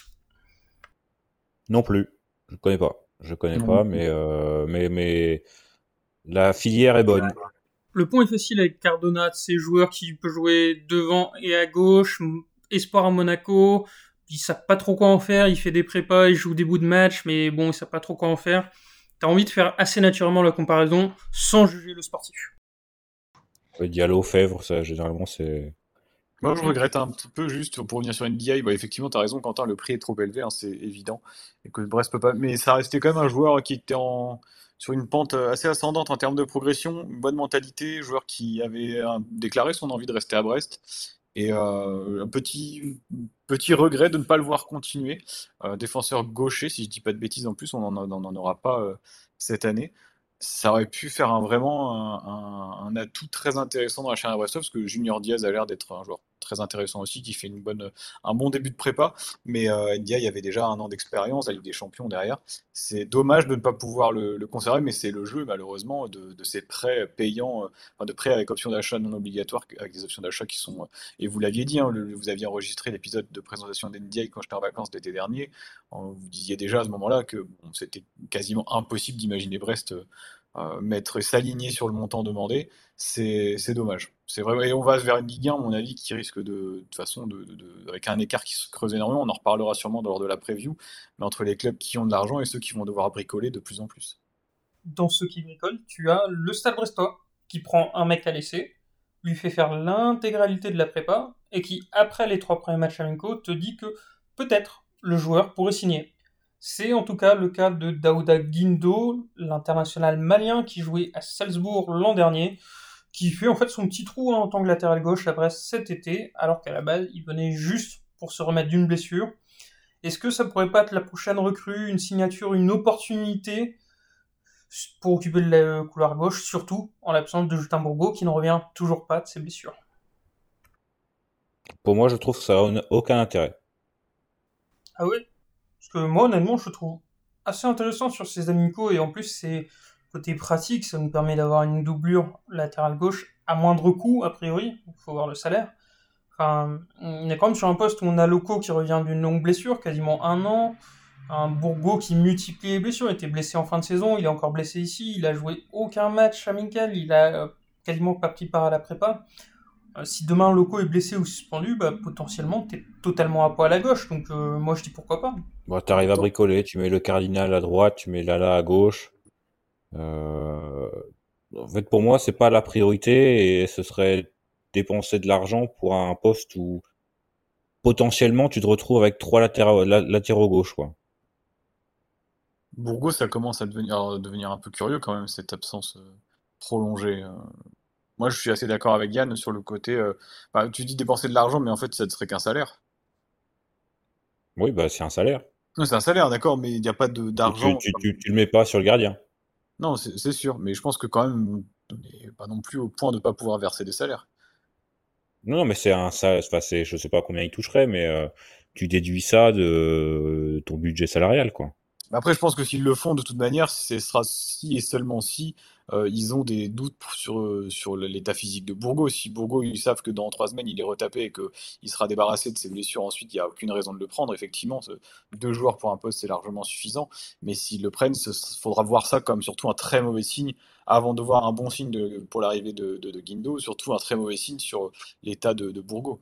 Non plus, je connais pas. Je connais non. pas, mais, euh, mais, mais la filière est bonne. Le point est facile avec Cardona, ces joueurs qui peuvent jouer devant et à gauche, espoir à Monaco, ils savent pas trop quoi en faire, il fait des prépas, il joue des bouts de match, mais bon, ils savent pas trop quoi en faire. T'as envie de faire assez naturellement la comparaison, sans juger le sportif. Diallo, Fèvre, ça, généralement, c'est... Moi, je regrette un petit peu, juste pour revenir sur Ndiaye, bah, effectivement, t'as raison, Quentin, le prix est trop élevé, hein, c'est évident, et que Brest peut pas... Mais ça restait quand même un joueur qui était en... sur une pente assez ascendante en termes de progression, une bonne mentalité, joueur qui avait un... déclaré son envie de rester à Brest, et euh, un petit, petit regret de ne pas le voir continuer. Euh, défenseur gaucher, si je dis pas de bêtises en plus, on n'en aura pas euh, cette année. Ça aurait pu faire un, vraiment un, un, un atout très intéressant dans la chaîne à Brestois, parce que Junior Diaz a l'air d'être un joueur très intéressant aussi, qui fait une bonne, un bon début de prépa, mais euh, Ndiaye avait déjà un an d'expérience, la Ligue des Champions derrière. C'est dommage de ne pas pouvoir le, le conserver, mais c'est le jeu malheureusement de, de ces prêts payants, euh, enfin de prêts avec option d'achat non obligatoire, avec des options d'achat qui sont... Euh, et vous l'aviez dit, hein, le, vous aviez enregistré l'épisode de présentation d'Ndiaye quand j'étais en vacances l'été dernier, vous disiez déjà à ce moment-là que bon, c'était quasiment impossible d'imaginer Brest... Euh, Euh, mettre s'aligner sur le montant demandé, c'est dommage. C'est vrai, et on va vers une Ligue un, à mon avis, qui risque de, de toute façon, de, de, de, avec un écart qui se creuse énormément. On en reparlera sûrement lors de la preview, mais entre les clubs qui ont de l'argent et ceux qui vont devoir bricoler de plus en plus. Dans ceux qui bricolent, tu as le Stade Brestois, qui prend un mec à l'essai, lui fait faire l'intégralité de la prépa, et qui, après les trois premiers matchs amicaux, te dit que peut-être le joueur pourrait signer. C'est en tout cas le cas de Daouda Guindo, l'international malien qui jouait à Salzbourg l'an dernier, qui fait en fait son petit trou hein, en tant que latéral gauche à Brest cet été, alors qu'à la base il venait juste pour se remettre d'une blessure. Est-ce que ça pourrait pas être la prochaine recrue, une signature, une opportunité pour occuper le couloir gauche, surtout en l'absence de Justin Bourgault qui ne revient toujours pas de ses blessures? Pour moi, je trouve que ça n'a aucun intérêt. Ah oui? Parce que moi, honnêtement, je trouve assez intéressant sur ces amicaux, et en plus, c'est côté pratique, ça nous permet d'avoir une doublure latérale gauche à moindre coût, a priori, il faut voir le salaire. Enfin, on est quand même sur un poste où on a Loco qui revient d'une longue blessure, quasiment un an, un Bourgault qui multiplie les blessures, il était blessé en fin de saison, il est encore blessé ici, il a joué aucun match amical, il a quasiment pas pris part à la prépa. Si demain Loco est blessé ou suspendu, bah, potentiellement t'es totalement à poil à gauche, donc euh, moi je dis pourquoi pas. Bon, t'arrives à bricoler, tu mets le Cardinal à droite, tu mets Lala à gauche. Euh... En fait, pour moi, c'est pas la priorité et ce serait dépenser de l'argent pour un poste où potentiellement tu te retrouves avec trois latéraux, latéraux gauche, quoi. Bourgault, ça commence à devenir, à devenir un peu curieux quand même, cette absence euh, prolongée. Euh. Moi, je suis assez d'accord avec Yann sur le côté. Euh, bah, tu dis dépenser de l'argent, mais en fait, ça ne serait qu'un salaire. Oui, bah c'est un salaire. Non, c'est un salaire, d'accord, mais il n'y a pas d'argent. Tu, tu, tu, tu le mets pas sur le gardien. Non, c'est sûr, mais je pense que quand même, on n'est pas non plus au point de ne pas pouvoir verser des salaires. Non, non mais c'est un ça, enfin, c'est, je sais pas combien il toucherait, mais euh, tu déduis ça de ton budget salarial, quoi. Mais après, je pense que s'ils le font, de toute manière, ce sera si et seulement si euh, ils ont des doutes sur, euh, sur l'état physique de Bourgo. Si Bourgo, ils savent que dans trois semaines, il est retapé et qu'il sera débarrassé de ses blessures, ensuite, il n'y a aucune raison de le prendre. Effectivement, ce- deux joueurs pour un poste, c'est largement suffisant. Mais s'ils le prennent, il faudra voir ça comme surtout un très mauvais signe avant de voir un bon signe de- pour l'arrivée de, de, de Guindo, surtout un très mauvais signe sur l'état de, de Bourgo.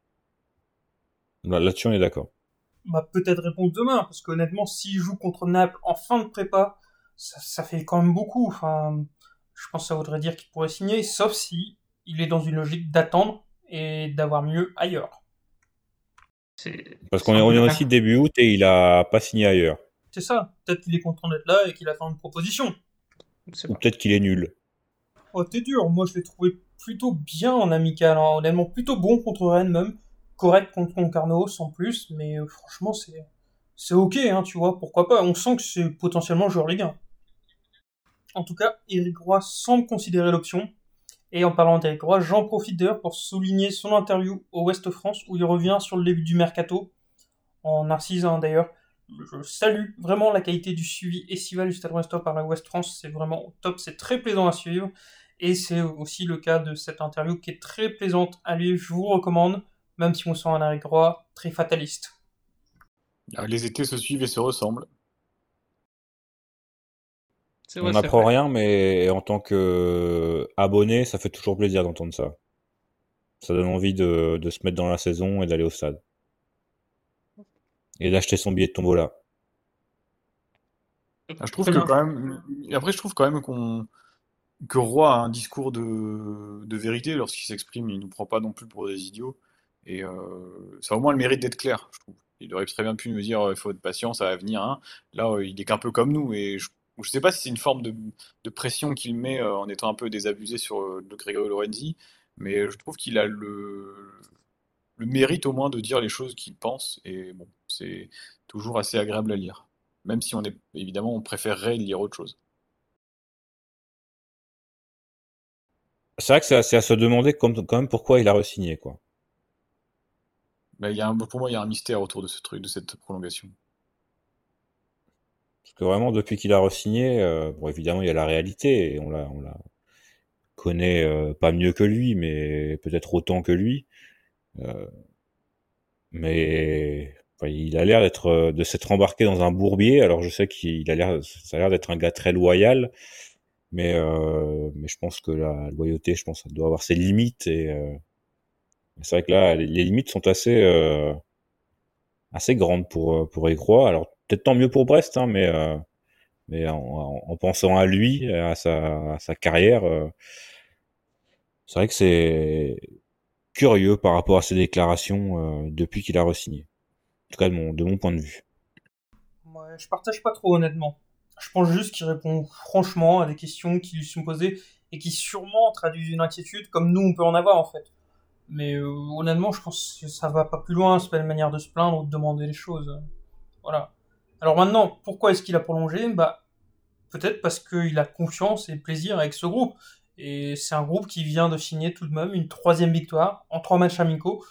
Là- Là-dessus, on est d'accord. Bah, peut-être réponse demain, parce qu'honnêtement, s'il joue contre Naples en fin de prépa, ça, ça fait quand même beaucoup. Enfin, je pense que ça voudrait dire qu'il pourrait signer, sauf si il est dans une logique d'attendre et d'avoir mieux ailleurs. C'est Parce c'est qu'on est, un on peu est le aussi cas. début août et il a pas signé ailleurs. C'est ça. Peut-être qu'il est content d'être là et qu'il attend une proposition. Je sais Ou pas. peut-être qu'il est nul. Oh, t'es dur. Moi, je l'ai trouvé plutôt bien en amical. Hein. Honnêtement, plutôt bon contre Rennes même. Correct contre Concarneau en plus. Mais euh, franchement, c'est c'est ok, hein, tu vois. Pourquoi pas. On sent que c'est potentiellement joueur Ligue un. En tout cas, Eric Roy semble considérer l'option. Et en parlant d'Eric Roy, j'en profite d'ailleurs pour souligner son interview au Ouest France où il revient sur le début du mercato, en Narcisse hein, d'ailleurs. Je salue vraiment la qualité du suivi estival du Stade Brestois par la Ouest France, c'est vraiment au top, c'est très plaisant à suivre. Et c'est aussi le cas de cette interview qui est très plaisante à lire, je vous recommande, même si on sent un Eric Roy très fataliste. Ah, les étés se suivent et se ressemblent. C'est On vrai, c'est n'apprend vrai. rien, mais en tant que abonné, ça fait toujours plaisir d'entendre ça. Ça donne envie de, de se mettre dans la saison et d'aller au stade. Et d'acheter son billet de tombola. Ah, je trouve Très que bien. quand même. Et après, je trouve quand même qu'on que Roy a un discours de, de vérité lorsqu'il s'exprime. Il nous prend pas non plus pour des idiots. Et euh, ça a au moins le mérite d'être clair, je trouve. Il aurait très bien pu nous dire euh, il faut être patient, ça va venir. Hein. Là, euh, il est qu'un peu comme nous. Et je ne sais pas si c'est une forme de, de pression qu'il met euh, en étant un peu désabusé sur euh, le Grégory Lorenzi. Mais je trouve qu'il a le, le mérite au moins de dire les choses qu'il pense. Et bon, c'est toujours assez agréable à lire. Même si on est évidemment on préférerait lire autre chose. C'est vrai que c'est à, c'est à se demander comme- quand même pourquoi il a re-signé, quoi. Bah, il y a un- pour moi, il y a un mystère autour de ce truc, de cette prolongation. Parce que vraiment, depuis qu'il a re-signé, euh, bon, évidemment, il y a la réalité, et on la, on la connaît euh, pas mieux que lui, mais peut-être autant que lui. Euh, mais enfin, il a l'air d'être, euh, de s'être embarqué dans un bourbier. Alors, je sais qu'il a l'air, ça a l'air d'être un gars très loyal, mais, euh, mais je pense que la loyauté, je pense, ça doit avoir ses limites, et euh, c'est vrai que là, les, les limites sont assez, euh, assez grandes pour, euh, pour Aigrois. Alors, peut-être tant mieux pour Brest, hein, mais, euh, mais en, en- en pensant à lui, à sa, à sa carrière, euh, c'est vrai que c'est curieux par rapport à ses déclarations euh, depuis qu'il a re-signé. En tout cas, de mon, de mon point de vue. Ouais, je partage pas trop honnêtement. Je pense juste qu'il répond franchement à des questions qui lui sont posées et qui sûrement traduisent une inquiétude comme nous on peut en avoir en fait. Mais euh, honnêtement, je pense que ça va pas plus loin, c'est pas une manière de se plaindre ou de demander les choses. Voilà. Alors maintenant, pourquoi est-ce qu'il a prolongé? Bah, peut-être parce qu'il a confiance et plaisir avec ce groupe. Et c'est un groupe qui vient de signer tout de même une troisième victoire en trois matchs amicaux.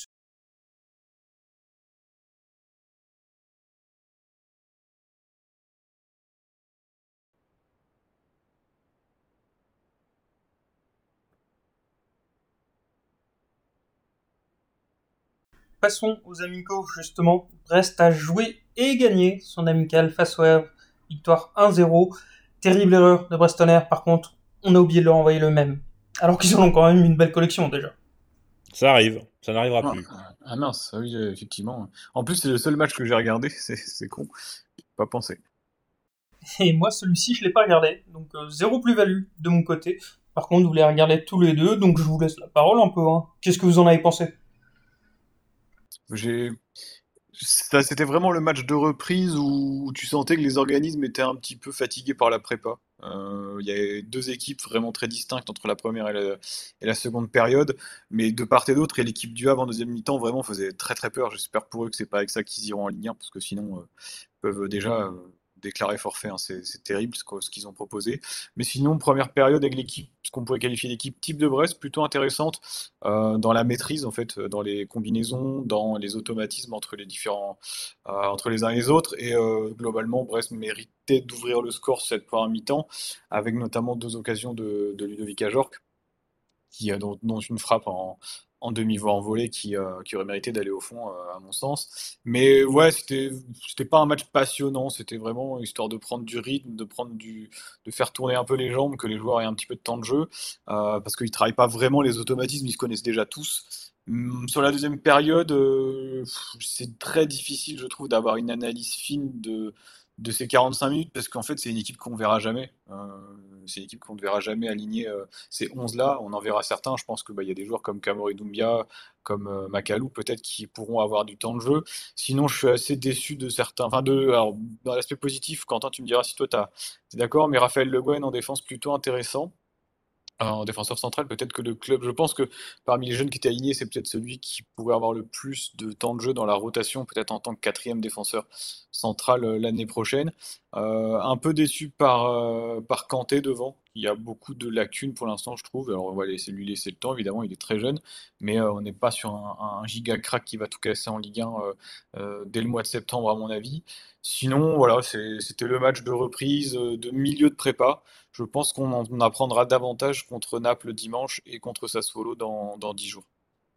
Passons aux amicaux, justement. Brest a joué et gagné son amical face au Havre. Victoire un zéro. Terrible erreur de Brestonner, par contre, on a oublié de leur envoyer le même. Alors qu'ils en ont quand même une belle collection déjà. Ça arrive, ça n'arrivera Ah, plus. ah mince, ah oui, euh, effectivement. En plus, c'est le seul match que j'ai regardé, c'est c'est con. Pas pensé. Et moi, celui-ci, je l'ai pas regardé. Donc, euh, zéro plus-value de mon côté. Par contre, vous les regardez tous les deux, donc je vous laisse la parole un peu. Hein. Qu'est-ce que vous en avez pensé? J'ai, ça, c'était vraiment le match de reprise où tu sentais que les organismes étaient un petit peu fatigués par la prépa. Euh, Il y avait deux équipes vraiment très distinctes entre la première et la, et la seconde période, mais de part et d'autre, et l'équipe du Havre en deuxième mi-temps vraiment faisait très très peur. J'espère pour eux que c'est pas avec ça qu'ils iront en Ligue un, parce que sinon, euh, ils peuvent déjà euh, déclaré forfait, hein. c'est, c'est terrible ce, ce qu'ils ont proposé. Mais sinon, première période avec l'équipe, ce qu'on pourrait qualifier d'équipe type de Brest, plutôt intéressante euh, dans la maîtrise, en fait, dans les combinaisons, dans les automatismes entre les différents, euh, entre les uns et les autres. Et euh, globalement, Brest méritait d'ouvrir le score cette première mi-temps, avec notamment deux occasions de, de Ludovic Ajorc, qui, euh, dont, dont une frappe en, en demi-voie en volée qui, euh, qui aurait mérité d'aller au fond, euh, à mon sens. Mais ouais, c'était, c'était pas un match passionnant, c'était vraiment histoire de prendre du rythme, de prendre du, de faire tourner un peu les jambes, que les joueurs aient un petit peu de temps de jeu, euh, parce qu'ils travaillent pas vraiment les automatismes, ils se connaissent déjà tous. Hum, Sur la deuxième période, euh, pff, c'est très difficile, je trouve, d'avoir une analyse fine de, de ces quarante-cinq minutes, parce qu'en fait, c'est une équipe qu'on verra jamais. Euh, c'est une équipe qu'on ne verra jamais aligner euh, ces onze-là. On en verra certains. Je pense qu'il bah, y a des joueurs comme Kamori Doumbia, comme euh, Makalou, peut-être, qui pourront avoir du temps de jeu. Sinon, je suis assez déçu de certains. Enfin, de, alors, dans l'aspect positif, Quentin, tu me diras si toi, tu es d'accord, mais Raphaël Le Guen en défense plutôt intéressant. Euh, En défenseur central, peut-être que le club, je pense que parmi les jeunes qui étaient alignés, c'est peut-être celui qui pourrait avoir le plus de temps de jeu dans la rotation, peut-être en tant que quatrième défenseur central euh, l'année prochaine. Euh, un peu déçu par, euh, par Kanté devant. Il y a beaucoup de lacunes pour l'instant, je trouve. Alors on va laisser lui laisser le temps, évidemment, il est très jeune, mais euh, on n'est pas sur un, un giga crack qui va tout casser en Ligue un euh, euh, dès le mois de septembre, à mon avis. Sinon, voilà, c'est- c'était le match de reprise, euh, de milieu de prépa. Je pense qu'on en apprendra davantage contre Naples dimanche et contre Sassuolo dans, dans dix jours.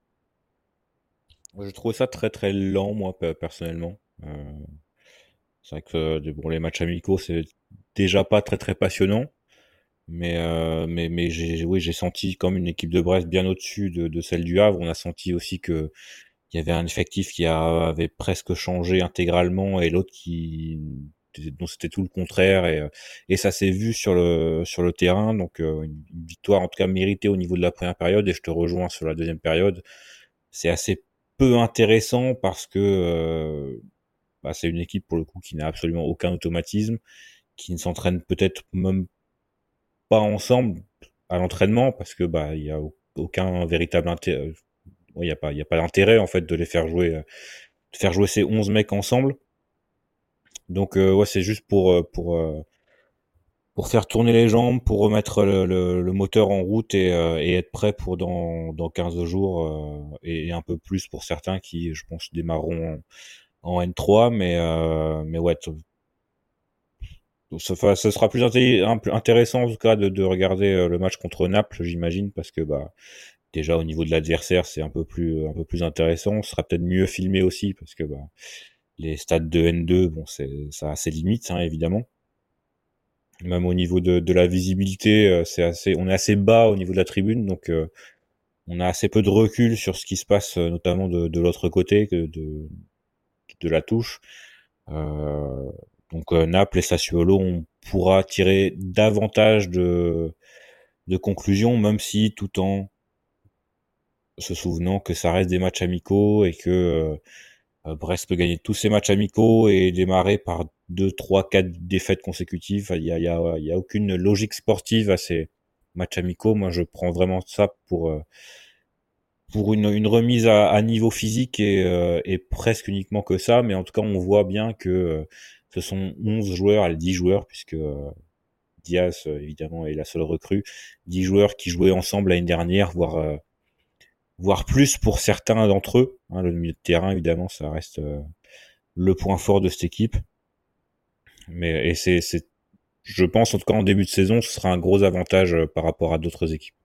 Je trouve ça très très lent, moi, pe- personnellement. Euh, c'est vrai que euh, bon, les matchs amicaux, c'est déjà pas très très passionnant. Mais, euh, mais, mais j'ai, oui, j'ai senti comme une équipe de Brest bien au-dessus de, de celle du Havre. On a senti aussi que il y avait un effectif qui a- avait presque changé intégralement et l'autre qui, dont c'était tout le contraire. Et, euh, et ça s'est vu sur le, sur le terrain. Donc, euh, une une victoire en tout cas méritée au niveau de la première période. Et je te rejoins sur la deuxième période. C'est assez peu intéressant parce que euh, bah, c'est une équipe pour le coup qui n'a absolument aucun automatisme, qui ne s'entraîne peut-être même pas ensemble à l'entraînement parce que bah il y a aucun véritable intérêt. Il y a pas il y a pas d'intérêt en fait de les faire jouer, euh, de faire jouer ces onze mecs ensemble. Donc euh, ouais, c'est juste pour euh, pour euh, pour faire tourner les jambes, pour remettre le, le, le moteur en route et, euh, et être prêt pour dans dans quinze jours, euh, et, et un peu plus pour certains qui, je pense, démarreront en, en N trois. Mais euh, mais ouais, t- ça, fa- ça sera plus inté- un- plus intéressant en tout cas de, de regarder euh, le match contre Naples, j'imagine, parce que bah déjà au niveau de l'adversaire, c'est un peu plus un peu plus intéressant. Ce sera peut-être mieux filmé aussi parce que bah, les stades de N deux, bon, c'est ça a ses limites, hein, évidemment. Même au niveau de, de la visibilité, euh, c'est assez, on est assez bas au niveau de la tribune, donc euh, on a assez peu de recul sur ce qui se passe, euh, notamment de, de l'autre côté que de de la touche. Euh, donc euh, Naples et Sassuolo, on pourra tirer davantage de de conclusions, même si tout en se souvenant que ça reste des matchs amicaux et que euh, Euh, Brest peut gagner tous ses matchs amicaux et démarrer par deux, trois, quatre défaites consécutives. Il y a, il y a, il y a aucune logique sportive à ces matchs amicaux. Moi, je prends vraiment ça pour euh, pour une, une remise à, à niveau physique et, euh, et presque uniquement que ça. Mais en tout cas, on voit bien que euh, ce sont onze joueurs, allez, dix joueurs, puisque euh, Diaz, euh, évidemment, est la seule recrue. Dix joueurs qui jouaient ensemble l'année dernière, voire euh, voire plus pour certains d'entre eux. Hein, le milieu de terrain, évidemment, ça reste euh, le point fort de cette équipe. Mais et c'est, c'est, je pense en tout cas en début de saison, ce sera un gros avantage euh, par rapport à d'autres équipes.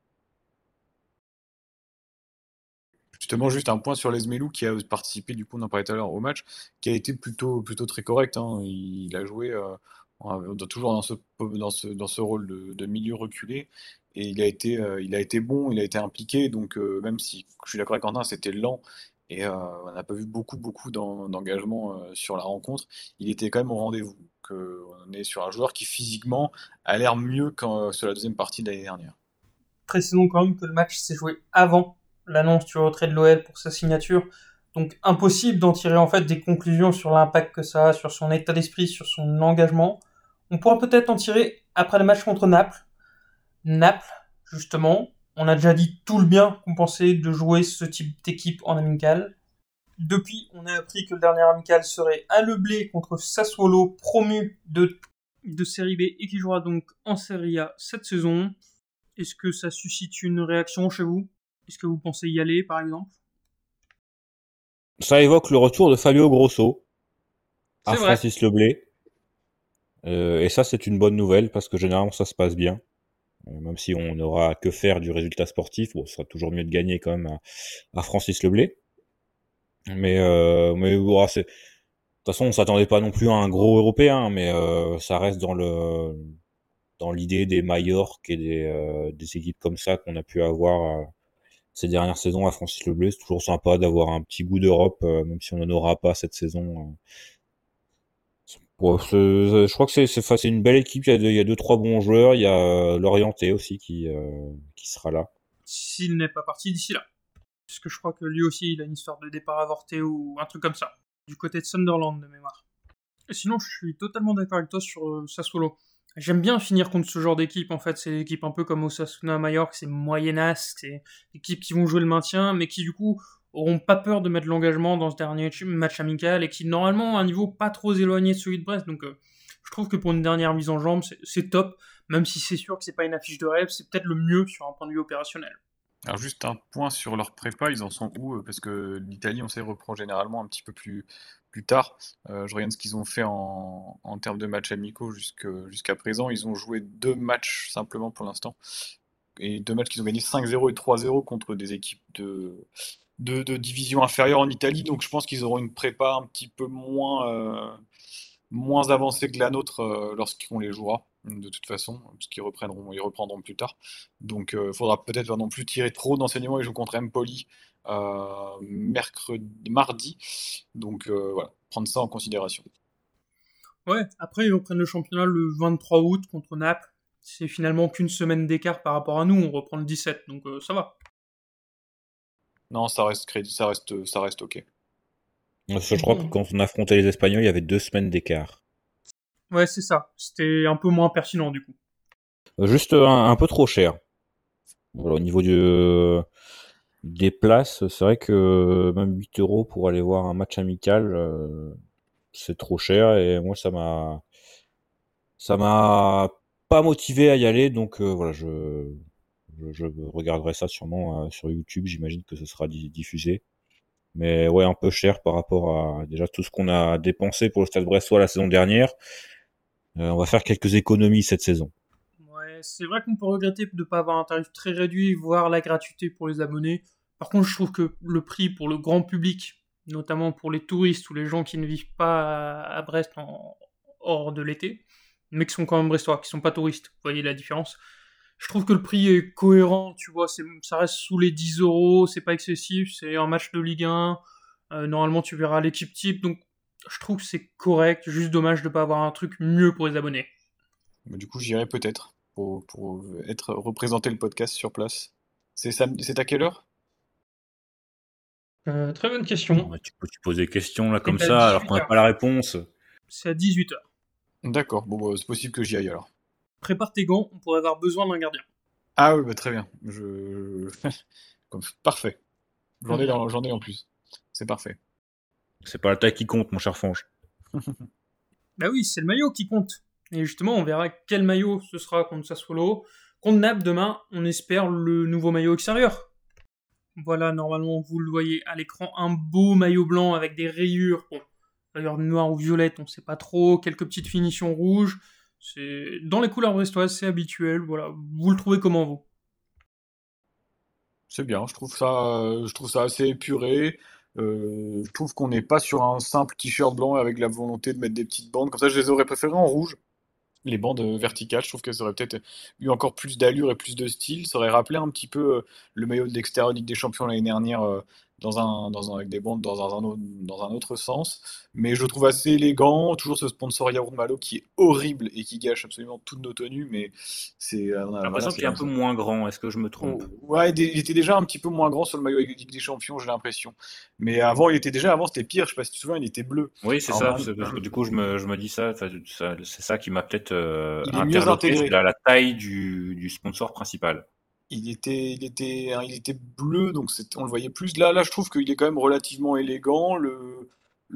Justement, juste un point sur Lesmelou qui a participé, du coup, on en parlait tout à l'heure, au match, qui a été plutôt, plutôt très correct, hein. Il a joué euh, en- dans- toujours dans ce, dans ce, dans ce rôle de, de milieu reculé. Et il a été, euh, il a été bon, il a été impliqué. Donc, euh, même si je suis d'accord avec Quentin, c'était lent et euh, on n'a pas vu beaucoup, beaucoup d'en- d'engagement euh, sur la rencontre, il était quand même au rendez-vous. Donc, euh, on est sur un joueur qui, physiquement, a l'air mieux que sur la deuxième partie de l'année dernière. Précisons quand même que le match s'est joué avant l'annonce du retrait de l'O L pour sa signature. Donc impossible d'en tirer en fait des conclusions sur l'impact que ça a, sur son état d'esprit, sur son engagement. On pourra peut-être en tirer après le match contre Naples. Naples, justement, on a déjà dit tout le bien qu'on pensait de jouer ce type d'équipe en amical. Depuis, on a appris que le dernier amical serait à Le Blé contre Sassuolo, promu de, de Série B et qui jouera donc en Serie A cette saison. Est-ce que ça suscite une réaction chez vous ? Est-ce que vous pensez y aller, par exemple ? Ça évoque le retour de Fabio Grosso à C'est vrai. Francis Le Blé. Euh, et ça, c'est une bonne nouvelle parce que généralement, ça se passe bien. Euh, même si on n'aura que faire du résultat sportif, bon, ce sera toujours mieux de gagner quand même à, à Francis Le Blé. Mais, euh, mais bon, c'est... de toute façon, on s'attendait pas non plus à un gros européen, mais euh, ça reste dans le dans l'idée des Majorques et des, euh, des équipes comme ça qu'on a pu avoir euh, ces dernières saisons à Francis Le Blé. C'est toujours sympa d'avoir un petit goût d'Europe, euh, même si on n'en aura pas cette saison. Euh. Ouais, c'est- je crois que c'est c'est, enfin, c'est une belle équipe. Il y a deux, il y a deux trois bons joueurs. Il y a euh, Lorienté aussi qui euh, qui sera là. S'il n'est pas parti d'ici là. Parce que je crois que lui aussi, il a une histoire de départ avorté ou un truc comme ça. Du côté de Sunderland, de mémoire. Et sinon, je suis totalement d'accord avec toi sur euh, Sassuolo. J'aime bien finir contre ce genre d'équipe, en fait. C'est des équipes un peu comme Osasuna, Mallorca, c'est moyennasse, c'est des équipes qui vont jouer le maintien, mais qui, du coup, auront pas peur de mettre l'engagement dans ce dernier match amical et qui, normalement, ont un niveau pas trop éloigné de celui de Brest. Donc, euh, je trouve que pour une dernière mise en jambe, c'est, c'est top. Même si c'est sûr que c'est pas une affiche de rêve, c'est peut-être le mieux sur un point de vue opérationnel. Alors juste un point sur leur prépa, ils en sont où? euh, Parce que l'Italie, on sait, reprend généralement un petit peu plus, plus tard. Euh, je regarde ce qu'ils ont fait en, en termes de matchs amicaux jusque- jusqu'à présent. Ils ont joué deux matchs simplement pour l'instant. Et deux matchs qu'ils ont gagnés cinq zéro et trois zéro contre des équipes de, de, de division inférieure en Italie. Donc je pense qu'ils auront une prépa un petit peu moins, euh, moins avancée que la nôtre euh, lorsqu'on les jouera, de toute façon, parce qu'ils reprendront, ils reprendront plus tard. Donc il faudra peut-être pas non plus tirer trop d'enseignements. Ils jouent contre Empoli euh, mercredi, mardi. Donc euh, voilà, prendre ça en considération. Ouais, après ils reprennent le championnat le vingt-trois août contre Naples. C'est finalement qu'une semaine d'écart par rapport à nous, on reprend le dix-sept, donc euh, ça va. Non, ça reste crédit, ça reste, ça reste ok. Parce que je crois que quand on affrontait les Espagnols, il y avait deux semaines d'écart. Ouais, c'est ça. C'était un peu moins pertinent du coup. Euh, Juste un, un peu trop cher. Voilà, au niveau du, euh, des places, c'est vrai que même huit euros pour aller voir un match amical, euh, c'est trop cher et moi ça m'a ça m'a pas motivé à y aller, donc euh, voilà, je, je je regarderai ça sûrement euh, sur YouTube. J'imagine que ce sera di- diffusé, mais ouais, un peu cher par rapport à déjà tout ce qu'on a dépensé pour le Stade Brestois la saison dernière. Euh, on va faire quelques économies cette saison. Ouais, c'est vrai qu'on peut regretter de ne pas avoir un tarif très réduit, voire la gratuité pour les abonnés. Par contre, je trouve que le prix pour le grand public, notamment pour les touristes ou les gens qui ne vivent pas à Brest en hors de l'été, mais qui sont quand même brestois, qui sont pas touristes, vous voyez la différence. Je trouve que le prix est cohérent, tu vois, c'est, ça reste sous les dix euros, c'est pas excessif, c'est un match de Ligue un, euh, normalement tu verras l'équipe type, donc je trouve que c'est correct, juste dommage de pas avoir un truc mieux pour les abonnés. Mais du coup, j'irai peut-être pour, pour être représenter le podcast sur place. C'est samedi, c'est à quelle heure? Euh, très bonne Non, question. mais tu peux tu poses des questions là comme C'est à ça alors qu'on n'a dix-huit heures. pas la réponse. C'est à dix-huit heures. D'accord, bon, bah, c'est possible que j'y aille alors. Prépare tes gants, on pourrait avoir besoin d'un gardien. Ah oui, bah, très bien. Je... Comme- Parfait. J'en ai, dans- j'en ai en plus. C'est parfait. C'est pas la taille qui compte, mon cher Fange. Bah oui, c'est le maillot qui compte. Et justement, on verra quel maillot ce sera contre Sassuolo. Contre Naples, demain, on espère le nouveau maillot extérieur. Voilà, normalement, vous le voyez à l'écran, un beau maillot blanc avec des rayures. Bon, rayures noires ou violettes, on sait pas trop. Quelques petites finitions rouges. C'est dans les couleurs brestoises, c'est habituel. Voilà, vous le trouvez comment, vous? C'est bien, je trouve ça, euh, je trouve ça assez épuré. Euh, je trouve qu'on n'est pas sur un simple t-shirt blanc avec la volonté de mettre des petites bandes. Comme ça, je les aurais préférées en rouge. Les bandes euh, verticales, je trouve qu'elles auraient peut-être eu encore plus d'allure et plus de style. Ça aurait rappelé un petit peu euh, le maillot de l'extérieur Ligue des Champions l'année dernière euh, dans un, dans un- avec des bandes dans un, autre, dans un autre sens. Mais je le trouve assez élégant. Toujours ce sponsor Yaourt Malo qui est horrible et qui gâche absolument toutes nos tenues. Mais c'est euh, J'ai voilà, l'impression c'est qu'il est un comme peu ça. moins grand, est-ce que je me Oh, trompe? ouais, il était déjà un petit peu moins grand sur le maillot avec Ligue des Champions, j'ai l'impression. Mais avant, il était déjà, avant, c'était pire. Je sais pas si tu te souviens, il était bleu. Oui, c'est Alors ça, maintenant, c'est parce que du coup je me, je me dis ça, enfin, ça- c'est ça qui m'a peut-être euh, il est mieux interloqué, c'est intégré. la, la taille du, du sponsor principal. il était, il était, hein, il était bleu, donc c'est- on le voyait plus. Là, là, je trouve qu'il est quand même relativement élégant. Le,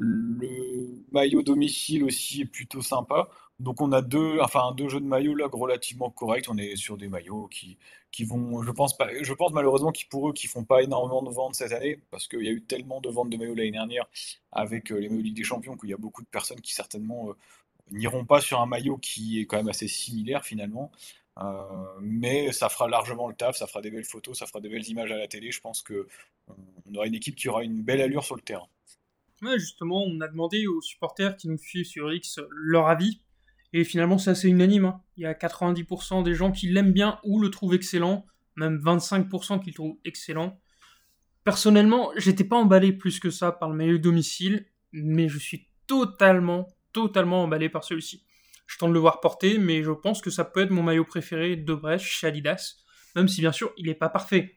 le maillot domicile aussi est plutôt sympa. Donc on a deux, enfin deux jeux de maillots là relativement corrects. On est sur des maillots qui, qui vont, je pense pas, je pense malheureusement qu'ils pour eux qui font pas énormément de ventes cette année parce qu'il y a eu tellement de ventes de maillots l'année dernière avec euh, les maillots Ligue des Champions qu'il y a beaucoup de personnes qui certainement euh, n'iront pas sur un maillot qui est quand même assez similaire finalement. Euh, mais ça fera largement le taf, ça fera des belles photos, ça fera des belles images à la télé. Je pense que on on aura une équipe qui aura une belle allure sur le terrain. Ouais, justement, on a demandé aux supporters qui nous suivent sur X leur avis. Et finalement, c'est assez unanime, hein. Il y a quatre-vingt-dix pour cent des gens qui l'aiment bien ou le trouvent excellent, même vingt-cinq pour cent qui le trouvent excellent. Personnellement, j'étais pas emballé plus que ça par le maillot domicile, mais je suis totalement, totalement emballé par celui-ci. Je tente de le voir porter, mais je pense que ça peut être mon maillot préféré de Brest chez Adidas, même si bien sûr il n'est pas parfait.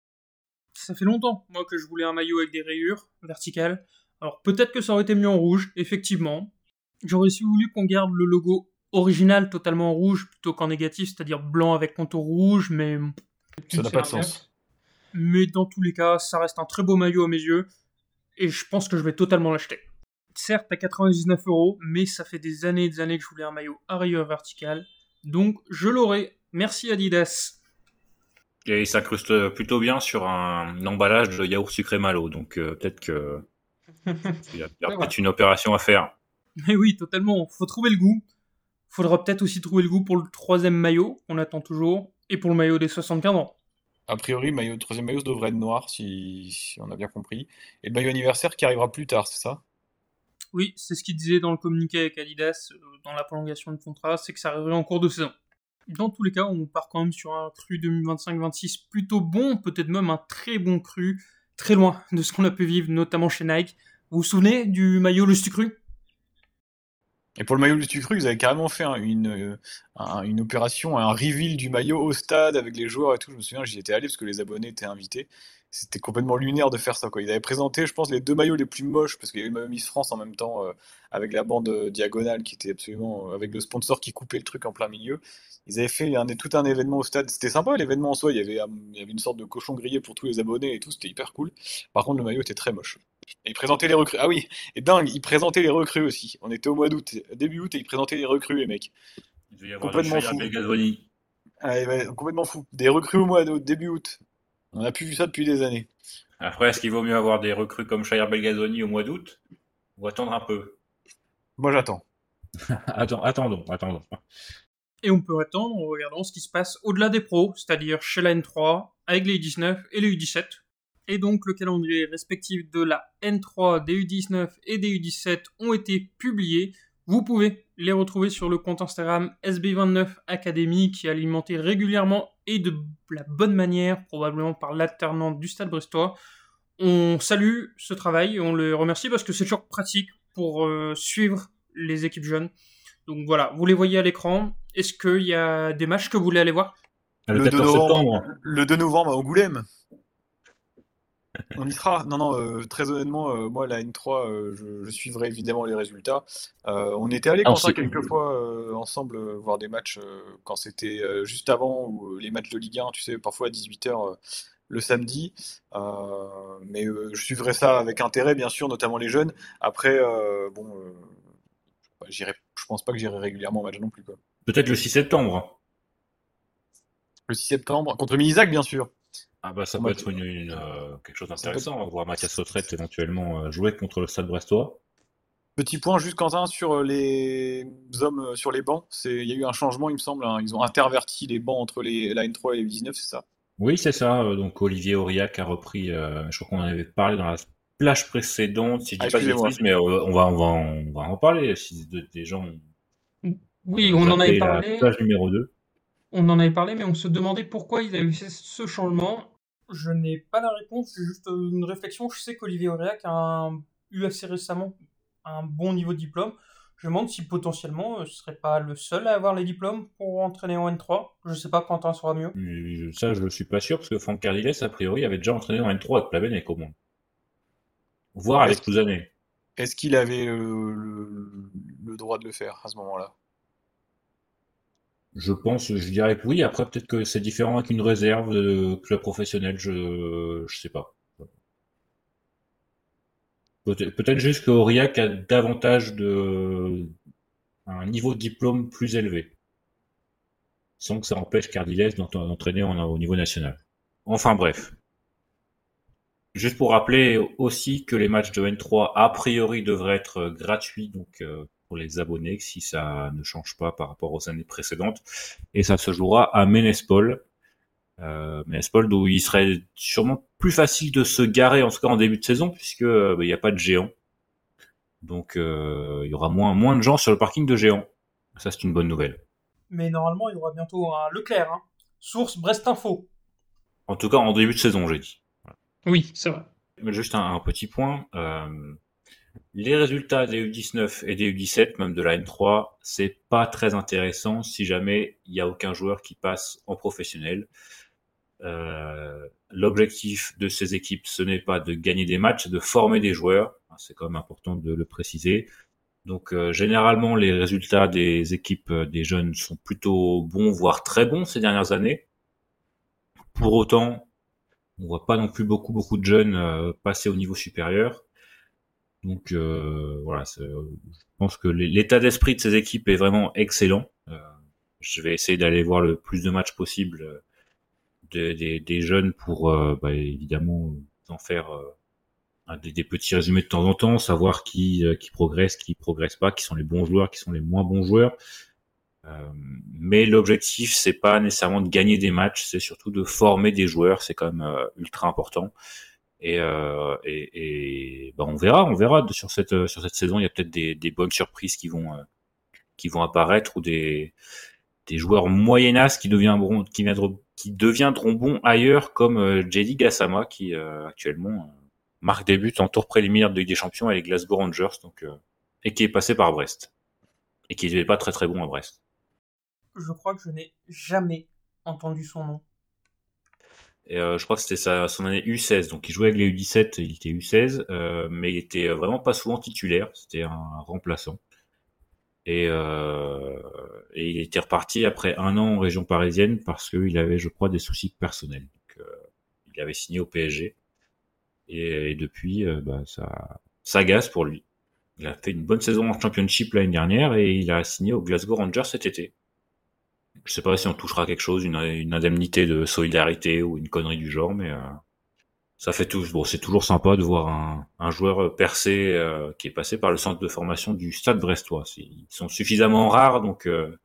Ça fait longtemps, moi, que je voulais un maillot avec des rayures verticales. Alors peut-être que ça aurait été mieux en rouge, effectivement. J'aurais aussi voulu qu'on garde le logo original totalement en rouge plutôt qu'en négatif, c'est-à-dire blanc avec contour rouge, mais Ça n'a c'est pas de l'inverse. sens. Mais dans tous les cas, ça reste un très beau maillot à mes yeux, et je pense que je vais totalement l'acheter. Certes, à quatre-vingt-dix-neuf euros, mais ça fait des années et des années que je voulais un maillot à rayures verticales, donc je l'aurai. Merci Adidas. Et il s'incruste plutôt bien sur un, un emballage de yaourt sucré malo, donc euh, peut-être que il y a, il y a Ça va. peut-être une opération à faire. Mais oui, totalement. Faut trouver le goût. Faudra peut-être aussi trouver le goût pour le troisième maillot, qu'on attend toujours, et pour le maillot des soixante-quinze ans. A priori, le maillot, le troisième maillot, ça devrait être noir, si, si on a bien compris. Et le maillot anniversaire qui arrivera plus tard, c'est ça? Oui, c'est ce qu'il disait dans le communiqué avec Adidas, euh, dans la prolongation de contrat, c'est que ça arriverait en cours de saison. Dans tous les cas, on part quand même sur un cru deux mille vingt-cinq vingt-six plutôt bon, peut-être même un très bon cru, très loin de ce qu'on a pu vivre, notamment chez Nike. Vous vous souvenez du maillot Lustu Cru? Et pour le maillot du Cru, ils avaient carrément fait un- une, euh, un- une opération, un reveal du maillot au stade avec les joueurs et tout. Je me souviens, j'y étais allé parce que les abonnés étaient invités. C'était complètement lunaire de faire ça, quoi. Ils avaient présenté, je pense, les deux maillots les plus moches, parce qu'il y avait le maillot Miss France en même temps, euh, avec la bande euh, diagonale qui était absolument, euh, avec le sponsor qui coupait le truc en plein milieu. Ils avaient fait un, tout un événement au stade. C'était sympa, l'événement en soi. Il y avait, euh, il y avait une sorte de cochon grillé pour tous les abonnés et tout. C'était hyper cool. Par contre, le maillot était très moche. Et ils présentaient les recrues. Ah oui, et dingue, ils présentaient les recrues aussi. On était au mois d'août, début août, et ils présentaient les recrues, les mecs. Il devait y avoir du Complètement Shaya fou. Belgazoni. Ah, ouais, ouais, complètement fou. Des recrues au mois d'août, début août. On n'a plus vu ça depuis des années. Après, est-ce qu'il vaut mieux avoir des recrues comme Shaya Belgazoni au mois d'août ou attendre un peu? Moi, j'attends. Attends, attendons, attendons. Et on peut attendre en regardant ce qui se passe au-delà des pros, c'est-à-dire chez la N trois, avec les U dix-neuf et les U dix-sept. Et donc le calendrier respectif de la N trois, des U dix-neuf et des U dix-sept ont été publiés. Vous pouvez les retrouver sur le compte Instagram S B vingt-neuf Academy qui est alimenté régulièrement et de la bonne manière, probablement par l'alternante du Stade Brestois. On salue ce travail et on le remercie parce que c'est toujours pratique pour euh, suivre les équipes jeunes. Donc voilà, vous les voyez à l'écran. Est-ce qu'il y a des matchs que vous voulez aller voir? Le Le deux quatorze novembre, septembre. le deux novembre à Angoulême. On y sera. Non, non, euh, très honnêtement, euh, moi, la N trois, euh, je, je suivrai évidemment les résultats. Euh, on était allés, Ah, on Quentin, sait. quelques fois euh, ensemble euh, voir des matchs euh, quand c'était euh, juste avant ou euh, les matchs de Ligue un, tu sais, parfois à dix-huit heures le samedi. Euh, mais euh, je suivrai ça avec intérêt, bien sûr, notamment les jeunes. Après, euh, bon, euh, bah, j'irai, je pense pas que j'irai régulièrement au match non plus, quoi. Peut-être le six septembre. Le six septembre, contre Minizac, bien sûr. Ah bah ça On peut va- être une, une, euh, quelque chose ça peut être- d'intéressant. On va voir Mathias Lautrette éventuellement euh, jouer contre le Stade Brestois. Petit point juste Quentin sur euh, les hommes euh, sur les bancs. C'est, il y a eu un changement, il me semble, hein. Ils ont interverti les bancs entre les, la N trois et les U dix-neuf, c'est ça? Oui, c'est ça. euh, Donc Olivier Aurillac a repris. Euh, je crois qu'on en avait parlé dans la plage précédente, si je Ah, dis pas de excusez-moi. bêtises, mais euh, on va, on va, on va en parler si de- des gens ont Oui, euh, on en avait zappé la parlé. plage numéro deux. On en avait parlé, mais on se demandait pourquoi ils avaient fait ce changement. Je n'ai pas la réponse, c'est juste une réflexion. Je sais qu'Olivier Aurillac a un- eu assez récemment un bon niveau de diplôme. Je me demande si potentiellement euh, ce serait pas le seul à avoir les diplômes pour entraîner en N trois. Je sais pas, Quentin saura mieux. Euh, Ça, je ne suis pas sûr parce que Franck Cardiles, a priori, avait déjà entraîné en N trois avec Plavenec au moins, voire Est-ce avec qu'il, Cousanet. est-ce qu'il avait euh, le, le droit de le faire à ce moment-là? Je pense, je dirais que oui. Après, peut-être que c'est différent avec une réserve de club professionnel. Je, je sais pas. Peut-être, peut-être juste qu'Aurillac a davantage de un niveau de diplôme plus élevé, sans que ça empêche Cardilès d'ent- d'entraîner en- au niveau national. Enfin bref. Juste pour rappeler aussi que les matchs de N trois a priori devraient être euh, gratuits donc euh, pour les abonnés si ça ne change pas par rapport aux années précédentes et ça se jouera à Ménespol. Euh, Ménespol où il serait sûrement plus facile de se garer en tout cas en début de saison puisque euh, bah, il n'y a pas de géant. Donc euh, il y aura moins moins de gens sur le parking de géant. Ça c'est une bonne nouvelle. Mais normalement, il y aura bientôt un Leclerc. Hein. Source Brest Info. En tout cas en début de saison j'ai dit. Oui, c'est vrai. Mais juste un, un petit point. Euh, Les résultats des U dix-neuf et des U dix-sept, même de la N trois, c'est pas très intéressant si jamais il y a aucun joueur qui passe en professionnel. Euh, l'objectif de ces équipes, ce n'est pas de gagner des matchs, c'est de former des joueurs. C'est quand même important de le préciser. Donc euh, généralement, les résultats des équipes euh, des jeunes sont plutôt bons, voire très bons ces dernières années. Pour autant, on voit pas non plus beaucoup beaucoup de jeunes euh, passer au niveau supérieur. Donc euh, voilà, c'est- je pense que l'état d'esprit de ces équipes est vraiment excellent. Euh, je vais essayer d'aller voir le plus de matchs possible euh, de- des, des jeunes pour euh, bah, évidemment en faire euh, un- des, des petits résumés de temps en temps, savoir qui euh, qui progresse, qui progresse pas, qui sont les bons joueurs, qui sont les moins bons joueurs. Euh, mais l'objectif c'est pas nécessairement de gagner des matchs, c'est surtout de former des joueurs. C'est quand même euh, ultra important. Et, euh, et, et ben on verra, on verra sur cette sur cette saison. Il y a peut-être des, des bonnes surprises qui vont euh, qui vont apparaître ou des des joueurs moyennas qui deviendront qui viendront qui deviendront bons ailleurs comme euh, J D Gassama qui euh, actuellement euh, marque des buts en tour préliminaire de Ligue des Champions avec Glasgow Rangers donc euh, et qui est passé par Brest et qui n'est pas très très bon à Brest. Je crois que je n'ai jamais entendu son nom. Et euh, je crois que c'était sa, son année U seize, donc il jouait avec les U dix-sept, il était U seize, euh, mais il était vraiment pas souvent titulaire, c'était un, un remplaçant. Et, euh, et il était reparti après un an en région parisienne parce qu'il avait, je crois, des soucis personnels. Donc, euh, il avait signé au P S G et, et depuis, euh, bah, ça, ça agace pour lui. Il a fait une bonne saison en Championship l'année dernière et il a signé au Glasgow Rangers cet été. Je sais pas si on touchera quelque chose, une, une indemnité de solidarité ou une connerie du genre, mais euh, ça fait tout. Bon, c'est toujours sympa de voir un, un joueur percé euh, qui est passé par le centre de formation du Stade Brestois. Ils sont suffisamment rares, donc euh,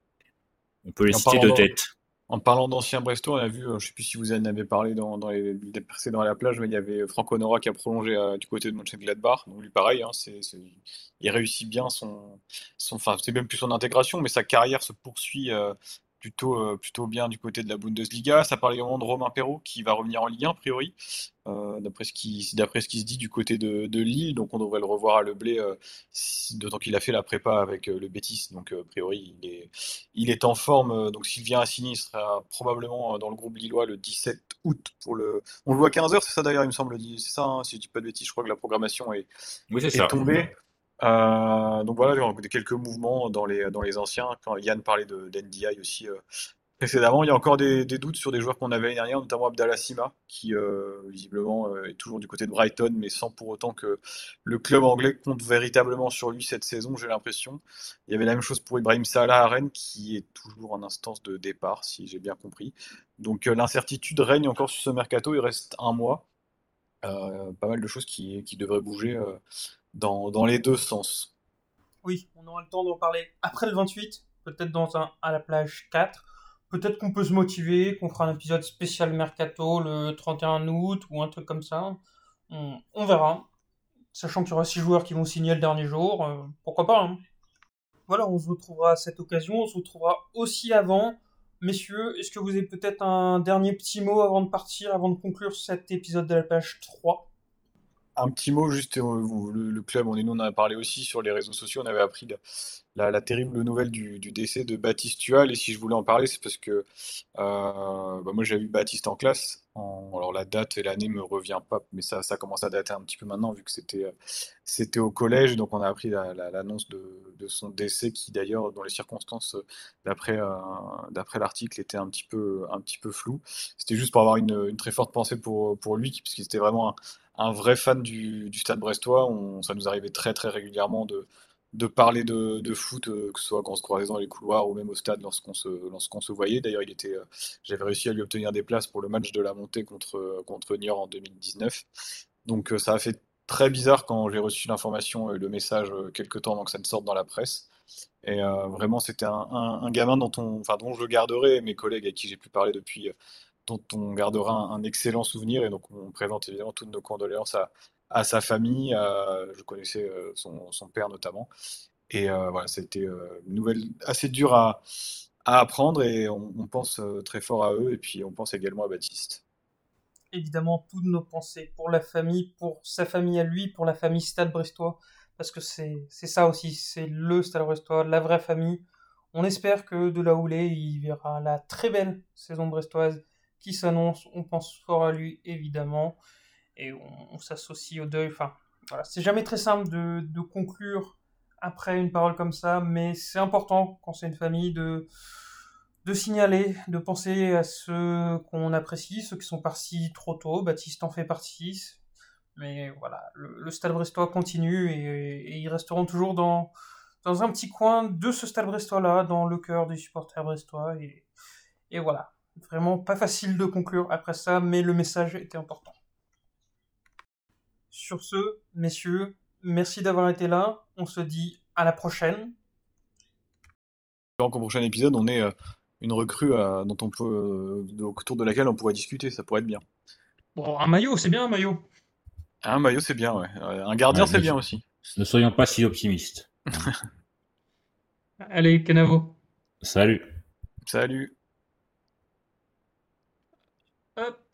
on peut les Et en citer parlant de d'an- tête. En parlant d'anciens Brestois, on a vu, euh, je sais plus si vous en avez parlé dans, dans les, les précédents à la plage, mais il y avait Franco Nora qui a prolongé euh, du côté de Mönchengladbach. Donc lui, pareil, hein, c'est, c'est- il réussit bien son, son, enfin, c'est même plus son intégration, mais sa carrière se poursuit euh, plutôt, euh, plutôt bien du côté de la Bundesliga. Ça parle également de Romain Perrault qui va revenir en Ligue un, a priori, euh, d'après ce qui, d'après ce qui se dit du côté de, de Lille. Donc on devrait le revoir à Le Blé, euh, si- d'autant qu'il a fait la prépa avec euh, le Betis. Donc euh, a priori, il est, il est en forme, euh, donc s'il vient à signer, il sera probablement euh, dans le groupe lillois le dix-sept août pour le. On le voit à quinze heures, c'est ça d'ailleurs, il me semble, c'est ça, hein, si je dis pas de bêtises, je crois que la programmation est, Oui, c'est est ça. tombée. Euh, donc voilà, il y a quelques mouvements dans les, dans les anciens. Quand Yann parlait de d'N D I aussi euh, précédemment, il y a encore des, des doutes sur des joueurs qu'on avait l'année dernière, notamment Abdallah Sima, qui euh, visiblement euh, est toujours du côté de Brighton, mais sans pour autant que le club anglais compte véritablement sur lui cette saison, j'ai l'impression. Il y avait la même chose pour Ibrahim Salah à Rennes, qui est toujours en instance de départ, si j'ai bien compris. Donc euh, l'incertitude règne encore sur ce mercato, il reste un mois. Euh, pas mal de choses qui, qui devraient bouger euh, dans, dans les deux sens. Oui, on aura le temps d'en parler après le vingt-huit, peut-être dans un à la plage quatre. Peut-être qu'on peut se motiver, qu'on fera un épisode spécial Mercato le trente et un août ou un truc comme ça. On, on verra. Sachant qu'il y aura six joueurs qui vont signer le dernier jour, euh, pourquoi pas, hein. Voilà, on se retrouvera à cette occasion, on se retrouvera aussi avant. Messieurs, est-ce que vous avez peut-être un dernier petit mot avant de partir, avant de conclure cet épisode de la page trois? Un petit mot juste, euh, le, le club, on, est- nous on en a parlé aussi sur les réseaux sociaux, on avait appris la, la- la terrible nouvelle du, du décès de Baptiste Tual, et si je voulais en parler, c'est parce que euh, bah, moi j'ai eu Baptiste en classe, En- alors la date et l'année me revient pas, mais ça, ça commence à dater un petit peu maintenant vu que c'était euh, c'était au collège, donc on a appris la- la- l'annonce de, de son décès qui d'ailleurs dans les circonstances euh, d'après euh, d'après l'article était un petit peu un petit peu flou. C'était juste pour avoir une, une très forte pensée pour pour lui parce qu'il était vraiment un, un vrai fan du, du Stade Brestois. On- ça nous arrivait très très régulièrement de de parler de, de foot, euh, que ce soit quand on se croisait dans les couloirs ou même au stade lorsqu'on se lorsqu'on se voyait. D'ailleurs, il était euh, j'avais réussi à lui obtenir des places pour le match de la montée contre, contre Niort en deux mille dix-neuf. Donc euh, ça a fait très bizarre quand j'ai reçu l'information et le message euh, quelques temps avant que ça ne sorte dans la presse. Et euh, vraiment, c'était un, un- un gamin dont, on, enfin, dont je garderai, mes collègues avec qui j'ai pu parler depuis, euh, dont on gardera un, un excellent souvenir. Et donc on présente évidemment toutes nos condoléances à, à sa famille. à- je connaissais euh, son, son père notamment. Et euh, voilà, c'était euh, une nouvelle assez dure à, à apprendre et on, on pense euh, très fort à eux et puis on pense également à Baptiste. Évidemment, toutes nos pensées pour la famille, pour sa famille à lui, pour la famille Stade Brestois, parce que c'est c'est ça aussi, c'est le Stade Brestois, la vraie famille. On espère que de là où il est, il verra la très belle saison brestoise qui s'annonce. On pense fort à lui, évidemment, et on, on s'associe au deuil. Enfin, voilà, c'est jamais très simple de, de conclure après une parole comme ça, mais c'est important quand c'est une famille de de signaler, de penser à ceux qu'on apprécie, ceux qui sont partis trop tôt. Baptiste en fait partie. Mais voilà, le, le Stade Brestois continue et, et ils resteront toujours dans, dans un petit coin de ce Stade Brestois-là, dans le cœur des supporters brestois. Et, et voilà, vraiment pas facile de conclure après ça, mais le message était important. Sur ce, messieurs, merci d'avoir été là. On se dit à la prochaine. Donc au prochain épisode, on est euh, une recrue euh, dont on peut, euh, autour de laquelle on pourrait discuter, ça pourrait être bien. Bon, un maillot, c'est bien un maillot. Un maillot, c'est bien, ouais. Euh, Un gardien, Ouais, c'est ne, bien aussi. ne soyons pas si optimistes. Hein. Allez, Canavo. Salut. Salut. Hop.